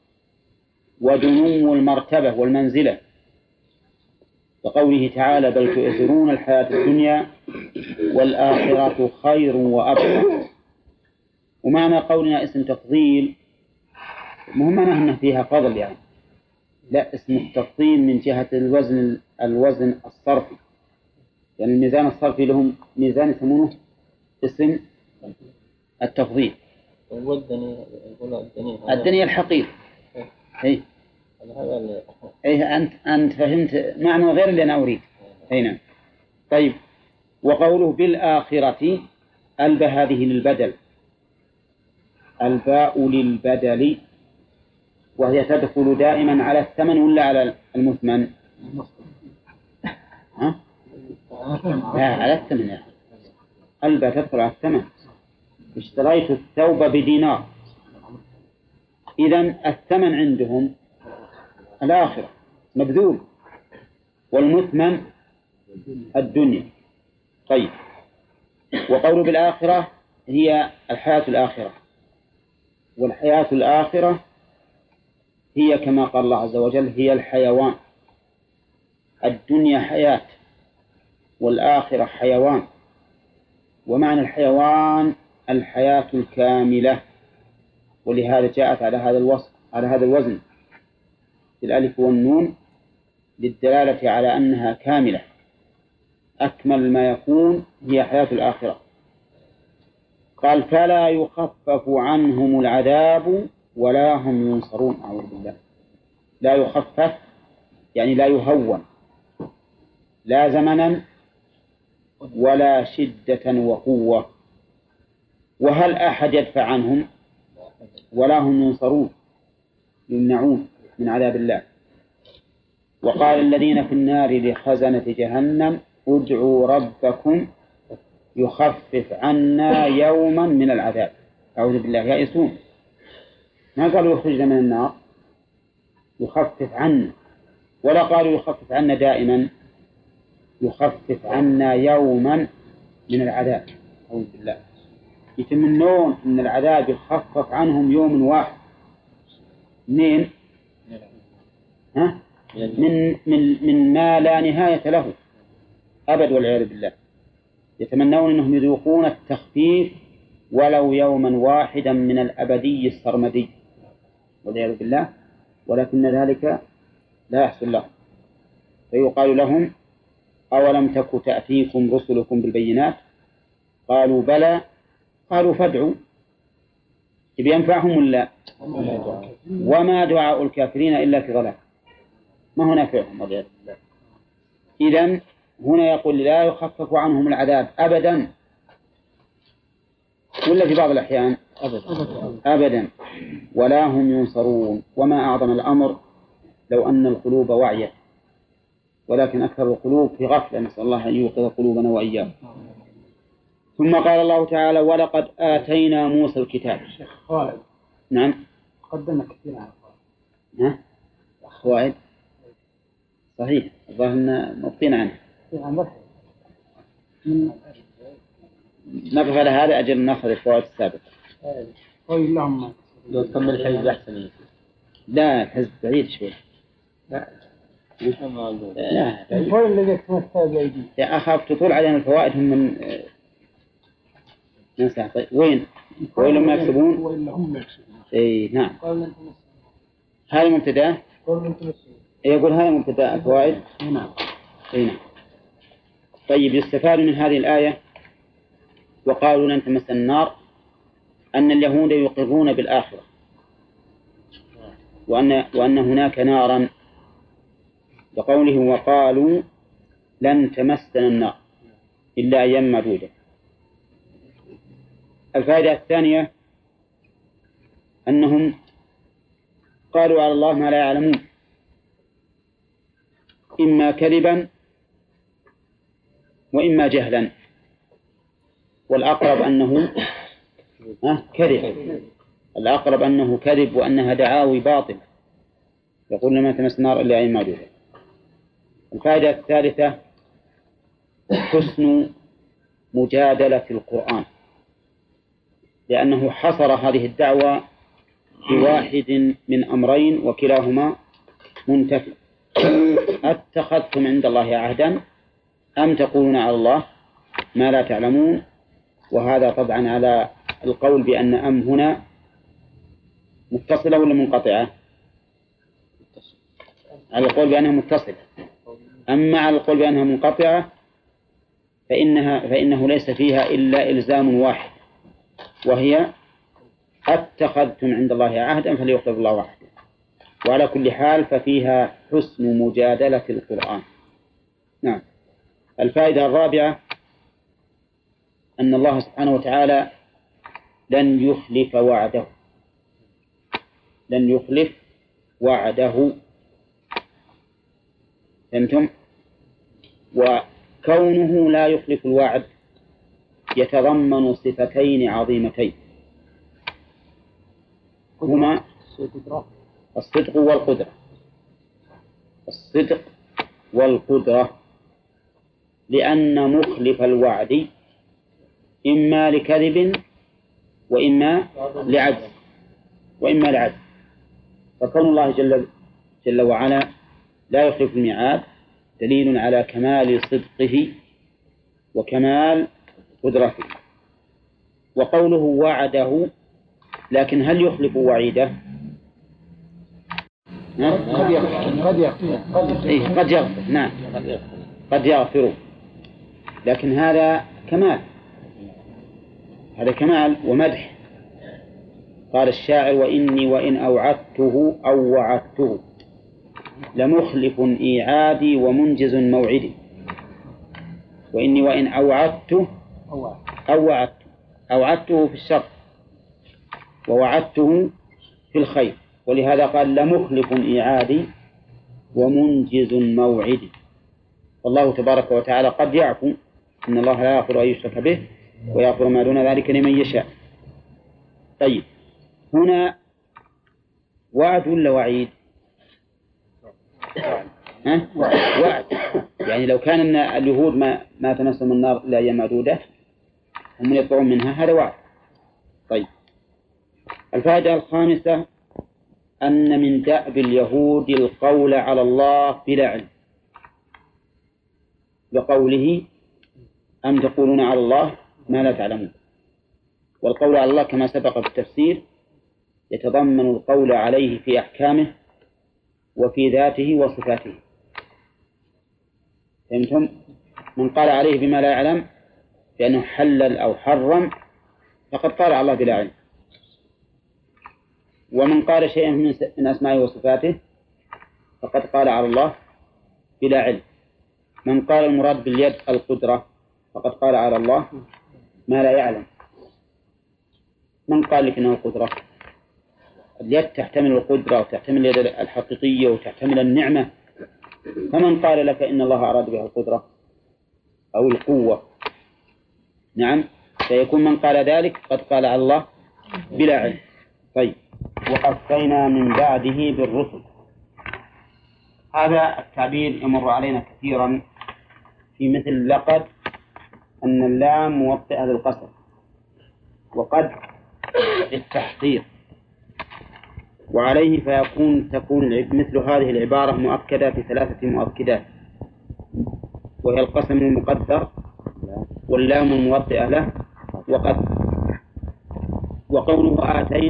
ودنو المرتبة والمنزلة، وقوله تعالى بل تؤثرون الحياة الدنيا والآخرة خير وأبقى. ومعنى قولنا اسم تفضيل مهم معناه أنه فيها فضل، يعني لا، اسم التفضيل من جهة الوزن الصرفي، يعني الميزان الصرفي لهم ميزان يسمونه اسم التفضيل. الدنيا الحقيقة. أي أنت فهمت معنى غير اللي أنا أريد. نعم. طيب، وقوله بالآخرة الباء هذه للبدل، الباء للبدل، وهي تدخل دائما على الثمن ولا على المثمن؟ ها؟ لا، على الثمن يا أخي. الباء تدخل على الثمن. اشتريت الثوب بدينار، إذن الثمن عندهم الآخرة مبذول، والمثمن الدنيا. طيب، وقول بالآخرة هي الحياة الآخرة، والحياة الآخرة هي كما قال الله عز وجل هي الحيوان. الدنيا حياة والآخرة حيوان، ومعنى الحيوان الحياة الكاملة، ولهذا جاءت على هذا الوصف، على هذا الوزن بالألف والنون، للدلالة على أنها كاملة، أكمل ما يكون هي حياة الآخرة. قال فلا يخفف عنهم العذاب ولا هم ينصرون. أعوذ بالله. لا يخفف يعني لا يهون، لا زمنا ولا شدة وقوة. وهل أحد يدفع عنهم؟ ولا هم ينصرون يمنعون من عذاب الله. وقال الذين في النار لخزنة جهنم ادعوا ربكم يخفف عنا يوما من العذاب. أعوذ بالله، يائسون، ما قالوا يخرجنا من النار، يخفف عنا، ولا قالوا يخفف عنا دائما، يخفف عنا يوما من العذاب. أعوذ بالله، يتمنون أن العذاب يخفف عنهم يوم واحد. منين؟ ها؟ من ما لا نهاية له أبد والعياذ بالله. يتمنون أنهم يذوقون التخفيف ولو يوما واحدا من الأبدي السرمدي والعياذ بالله، ولكن ذلك لا يحصل لهم. فيقال لهم أولم تك تأتيكم رسلكم بالبينات؟ قالوا بلى، قالوا فادعوا. ينفعهم ولا؟ وما دعاء الكافرين إلا في ضلال، ما هو نافعهم والعياذ بالله. إذن هنا يقول لا يخفف عنهم العذاب أبدا، ولا في بعض الأحيان أبدا، ولا هم ينصرون. وما أعظم الأمر لو أن القلوب وعيت، ولكن أكثر القلوب في غفلة، نسأل الله أن يوقظ قلوبنا وإياهم. ثم قال الله تعالى ولقد آتينا موسى الكتاب. نعم، قدمنا كثير عن ها؟ فوائد صحيح، الظاهر أن مبطين عنه. نقف على هذا أجل نأخذ الفوائد السابقة. اللهم لو تكمل الحديث أحسن. لا، الحزب بعيد شوي. لا هو الذي يكتب التابع دي. يا أخاف تطول علينا الفوائد هم من ننسى. طيب وين لما يكسبون؟ وإلا هم يكسبون. إيه نعم. هذا مبتدأ. يقول هذا مبتدأ الفوائد. نعم. إيه نعم. طيب يستفاد من هذه الآية وقالوا لن تمس النار أن اليهود يقرون بالآخرة، وأن هناك نارا، بقوله وقالوا لن تمسنا النار إلا أيام معدودة. الفائدة الثانية أنهم قالوا على الله ما لا يعلمون، إما كذبا وإما جهلا، والأقرب أنه كذب، الأقرب أنه كذب وأنها دعاوي باطلة، يقول لما تمس النار إلا أيام معدودة. الفائدة الثالثة حسن مجادلة القرآن، لأنه حصر هذه الدعوة بواحد من أمرين وكلاهما منتفي: أتخذتم عند الله عهدا أم تقولون على الله ما لا تعلمون. وهذا طبعا على القول بأن أم هنا متصلة ولا منقطعة؟ على القول بأنها متصلة. أما على القول بأنها منقطعة فإنه ليس فيها إلا إلزام واحد، وهي أتخذتم عند الله عهدا فليخلف الله عهده. وعلى كل حال ففيها حسن مجادلة القرآن. نعم. الفائدة الرابعة أن الله سبحانه وتعالى لن يخلف وعده، لن يخلف وعده. فهمتم؟ وكونه لا يخلف الوعد يتضمن صفتين عظيمتين هما الصدق والقدرة. الصدق والقدرة، لأن مخلف الوعد إما لكذب وإما لعجز فكون الله جل وعلا لا يخلف الميعاد دليل على كمال صدقه وكمال قدرته. وقوله وعده، لكن هل يخلف وعيده؟ قد يغفر. نعم قد يغفر، لكن هذا كمال، هذا كمال ومدح. قال الشاعر وإني وإن أوعدته أو وعدته لمخلف إيعادي ومنجز موعدي. وإني وإن أوعدته أو وعدته أوعدته في الشر ووعدته في الخير، ولهذا قال لمخلف إيعادي ومنجز موعدي. والله تبارك وتعالى قد يعفو، إن الله لا يغفر أن يشرك به ويغفر ما دون ذلك لمن يشاء. طيب، هنا وعد ولا وعيد؟ وعد. يعني لو كان أن اليهود ما تمسهم النار إلا أيام معدودة هم يطلعون منها، هذا وعد. طيب، الفائدة الخامسة أن من دأب اليهود القول على الله بلا علم، بقوله أم تقولون على الله ما لا تعلمون. والقول على الله كما سبق في التفسير يتضمن القول عليه في أحكامه وفي ذاته وصفاته. فهمتم؟ من قال عليه بما لا يعلم بأنه حلل أو حرم فقد قال على الله بلا علم. ومن قال شيئا من أسمائه وصفاته فقد قال على الله بلا علم. من قال المراد باليد القدرة فقد قال على الله ما لا يعلم. من قال لك إنه القدرة؟ اليد تحتمل القدرة وتحتمل اليد الحقيقية وتحتمل النعمة. فمن قال لك إن الله أراد بها القدرة أو القوة؟ نعم، فيكون من قال ذلك قد قال على الله بلا علم. طيب، وقفينا من بعده بالرسل. هذا التعبير يمر علينا كثيرا في مثل لقد، أن اللام موطئة للقسم، وقد للتحقيق، وعليه تكون مثل هذه العبارة مؤكدة بثلاثة مؤكدات، وهي القسم المقدر واللام الموطئة له وقد. وقوله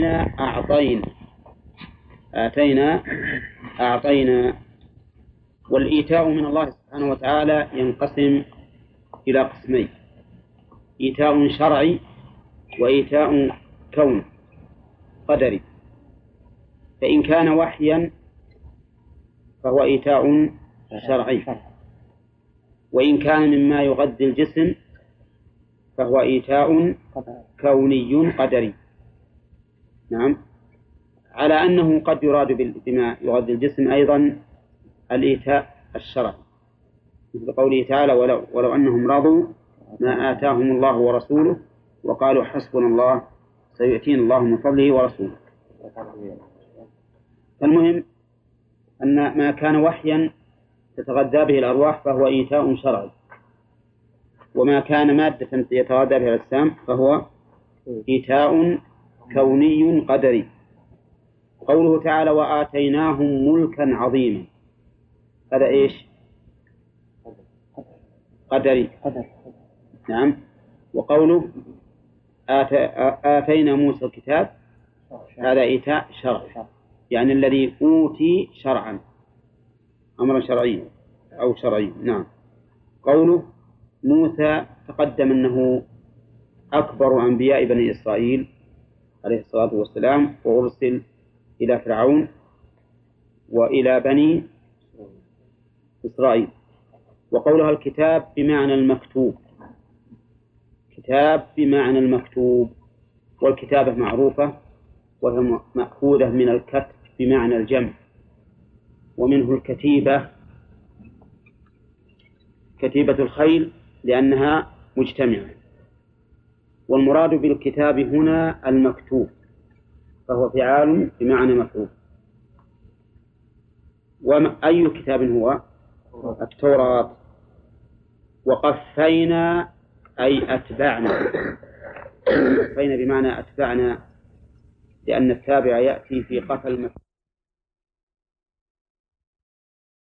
آتينا أعطينا. والإيتاء من الله سبحانه وتعالى ينقسم إلى قسمين: إيتاء شرعي وإيتاء كوني قدري. فإن كان وحيا فهو إيتاء شرعي، وإن كان مما يغذي الجسم فهو إيتاء كوني قدري. نعم، على أنه قد يراد بما يغذي الجسم أيضا الإيتاء الشرعي، مثل قوله تعالى ولو أنهم رضوا ما آتاهم الله ورسوله وقالوا حسبنا الله سيؤتينا الله من فضله ورسوله. المهم أن ما كان وحيا تتغذى به الأرواح فهو إيتاء شرعي، وما كان مادة يتغذى بها الأجسام فهو إيتاء كوني قدري. قوله تعالى وآتيناهم ملكا عظيما، هذا إيش؟ قدري. نعم. وقوله آتينا موسى الكتاب، هذا إيتاء شرعي، يعني الذي أوتي شرعا، أمرا شرعيا أو شرعي. نعم. قوله موسى تقدم أنه أكبر أنبياء بني إسرائيل عليه الصلاة والسلام، وأرسل إلى فرعون وإلى بني إسرائيل. وقولها الكتاب بمعنى المكتوب، كتاب بمعنى المكتوب، والكتابة معروفة وهي مأخوذة من الكتب بمعنى الجمع، ومنه الكتيبة، كتيبة الخيل لأنها مجتمعة. والمراد بالكتاب هنا المكتوب، فهو فعال بمعنى مكتوب. وأي كتاب هو؟ التوراة. وقفينا أي أتبعنا، قفينا بمعنى أتبعنا، لأن التابع يأتي في قفا المكتوب.